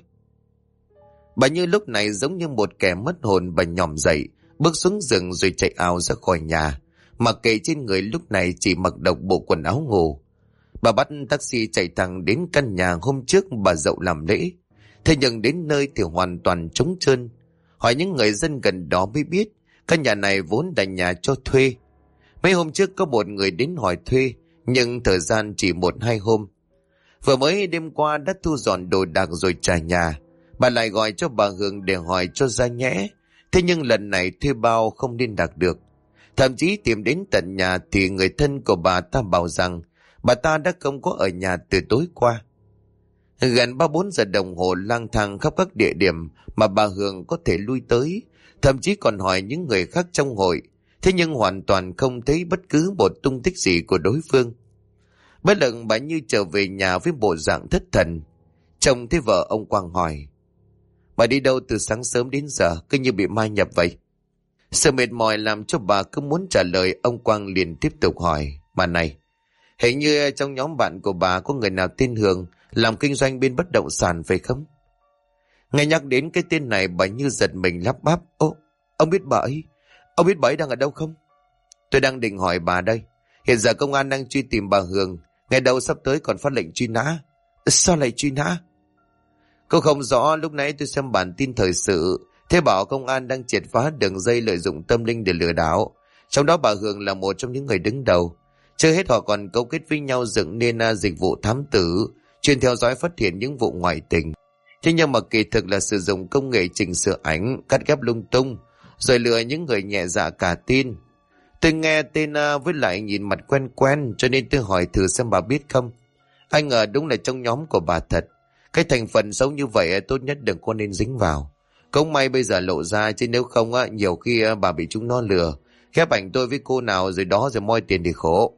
Bà Như lúc này giống như một kẻ mất hồn, bà nhòm dậy, bước xuống giường rồi chạy ào ra khỏi nhà. Mặc kệ trên người lúc này chỉ mặc độc bộ quần áo ngủ. Bà bắt taxi chạy thẳng đến căn nhà hôm trước bà Dậu làm lễ. Thế nhưng đến nơi thì hoàn toàn trống trơn. Hỏi những người dân gần đó mới biết căn nhà này vốn là nhà cho thuê. Mấy hôm trước có một người đến hỏi thuê, nhưng thời gian chỉ 1-2 hôm. Vừa mới đêm qua đã thu dọn đồ đạc rồi trả nhà. Bà lại gọi cho bà Hương để hỏi cho ra nhẽ. Thế nhưng lần này thuê bao không liên lạc được. Thậm chí tìm đến tận nhà thì người thân của bà ta bảo rằng bà ta đã không có ở nhà từ tối qua. Gần 3-4 giờ đồng hồ lang thang khắp các địa điểm mà bà Hương có thể lui tới, thậm chí còn hỏi những người khác trong hội, thế nhưng hoàn toàn không thấy bất cứ một tung tích gì của đối phương. Bất lực bà Như trở về nhà với bộ dạng thất thần. Chồng thấy vợ ông Quang hỏi: Bà đi đâu từ sáng sớm đến giờ, cứ như bị ma nhập vậy? Sự mệt mỏi làm cho bà cứ muốn trả lời. Ông Quang liền tiếp tục hỏi: Mà này, hình như trong nhóm bạn của bà có người nào tên Hường làm kinh doanh bên bất động sản phải không? Nghe nhắc đến cái tên này bà Như giật mình lắp bắp. Ô, ông biết bà ấy? Ông biết bà ấy đang ở đâu không? Tôi đang định hỏi bà đây. Hiện giờ công an đang truy tìm bà Hường. Ngày đầu sắp tới còn phát lệnh truy nã. Sao lại truy nã? Cô không rõ, lúc nãy tôi xem bản tin thời sự, thế bảo công an đang triệt phá đường dây lợi dụng tâm linh để lừa đảo. Trong đó bà Hường là một trong những người đứng đầu. Chưa hết họ còn cấu kết với nhau dựng nên dịch vụ thám tử, chuyên theo dõi phát hiện những vụ ngoại tình. Thế nhưng mà kỳ thực là sử dụng công nghệ chỉnh sửa ảnh, cắt ghép lung tung, rồi lừa những người nhẹ dạ cả tin. Tôi nghe tên với lại nhìn mặt quen quen, cho nên tôi hỏi thử xem bà biết không. Anh ngờ đúng là trong nhóm của bà thật. Cái thành phần xấu như vậy tốt nhất đừng có nên dính vào. Không may bây giờ lộ ra, chứ nếu không nhiều khi bà bị chúng nó lừa, ghép ảnh tôi với cô nào rồi đó rồi moi tiền thì khổ.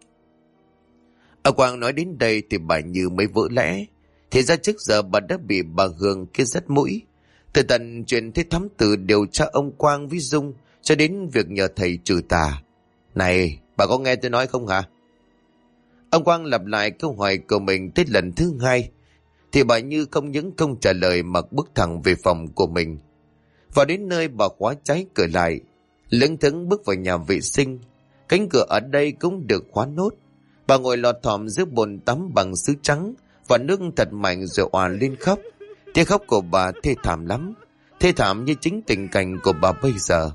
Ông Quang nói đến đây thì bà Như mới vỡ lẽ. Thì ra trước giờ bà đã bị bà Hương kia dắt mũi. Từ tận chuyện thế thám tử điều tra ông Quang với Dung cho đến việc nhờ thầy trừ tà. Này, bà có nghe tôi nói không hả? Ông Quang lặp lại câu hỏi của mình tới lần thứ 2. Thì bà Như không những không trả lời mà bước thẳng về phòng của mình. Vào đến nơi bà khóa trái cửa lại. lững thững bước vào nhà vệ sinh. Cánh cửa ở đây cũng được khóa nốt. Bà ngồi lọt thỏm dưới bồn tắm bằng sứ trắng và nước thật mạnh rồi òa lên khóc. Tiếng khóc của bà thê thảm lắm, thê thảm như chính tình cảnh của bà bây giờ.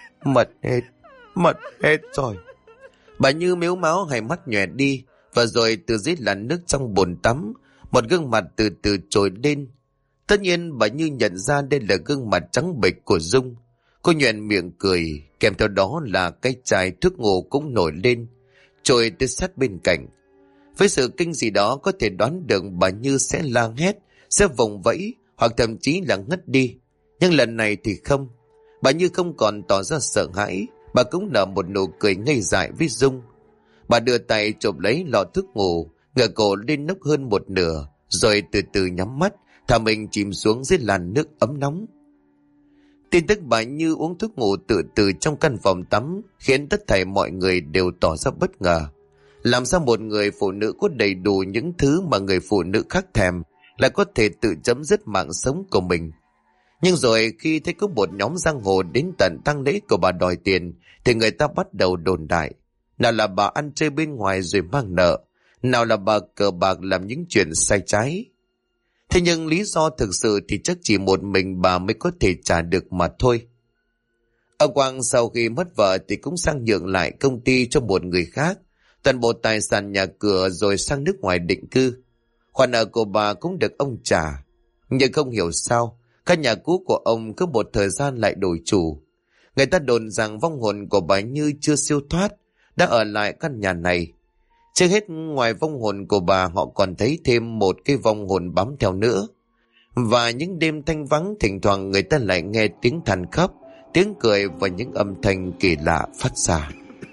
Mất hết rồi. Bà Như mếu máo, hai mắt nhòe đi, và rồi từ dưới làn nước trong bồn tắm, một gương mặt từ từ trồi lên. Tất nhiên bà Như nhận ra đây là gương mặt trắng bệch của Dung. Cô nhoẻn miệng cười, kèm theo đó là cái chai thuốc ngủ cũng nổi lên, trồi tới sát bên cạnh. Với sự kinh dị đó, có thể đoán được bà Như sẽ la hét, sẽ vùng vẫy, hoặc thậm chí là ngất đi. Nhưng lần này thì không. Bà Như không còn tỏ ra sợ hãi, bà cũng nở một nụ cười ngây dại với Dung. Bà đưa tay chộp lấy lọ thuốc ngủ, ngửa cổ lên nốc hơn một nửa, rồi từ từ nhắm mắt, thả mình chìm xuống dưới làn nước ấm nóng. Tin tức bà Như uống thuốc ngủ tự tử trong căn phòng tắm khiến tất thảy mọi người đều tỏ ra bất ngờ. Làm sao một người phụ nữ có đầy đủ những thứ mà người phụ nữ khác thèm lại có thể tự chấm dứt mạng sống của mình? Nhưng rồi khi thấy có một nhóm giang hồ đến tận tang lễ của bà đòi tiền, thì người ta bắt đầu đồn đại. Nào là bà ăn chơi bên ngoài rồi mang nợ, nào là bà cờ bạc làm những chuyện sai trái. Thế nhưng lý do thực sự thì chắc chỉ một mình bà mới có thể trả được mà thôi. Ông Quang sau khi mất vợ thì cũng sang nhượng lại công ty cho một người khác, toàn bộ tài sản nhà cửa, rồi sang nước ngoài định cư. Khoản nợ của bà cũng được ông trả. Nhưng không hiểu sao, căn nhà cũ của ông cứ một thời gian lại đổi chủ. Người ta đồn rằng vong hồn của bà Như chưa siêu thoát, đã ở lại căn nhà này. Trước hết, ngoài vong hồn của bà, họ còn thấy thêm một cái vong hồn bám theo nữa. Và những đêm thanh vắng, thỉnh thoảng người ta lại nghe tiếng than khóc, tiếng cười và những âm thanh kỳ lạ phát ra.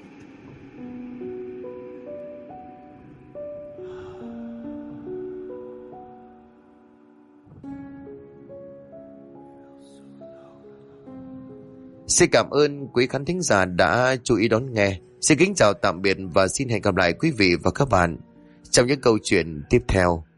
Xin cảm ơn quý khán thính giả đã chú ý đón nghe. Xin kính chào tạm biệt và xin hẹn gặp lại quý vị và các bạn trong những câu chuyện tiếp theo.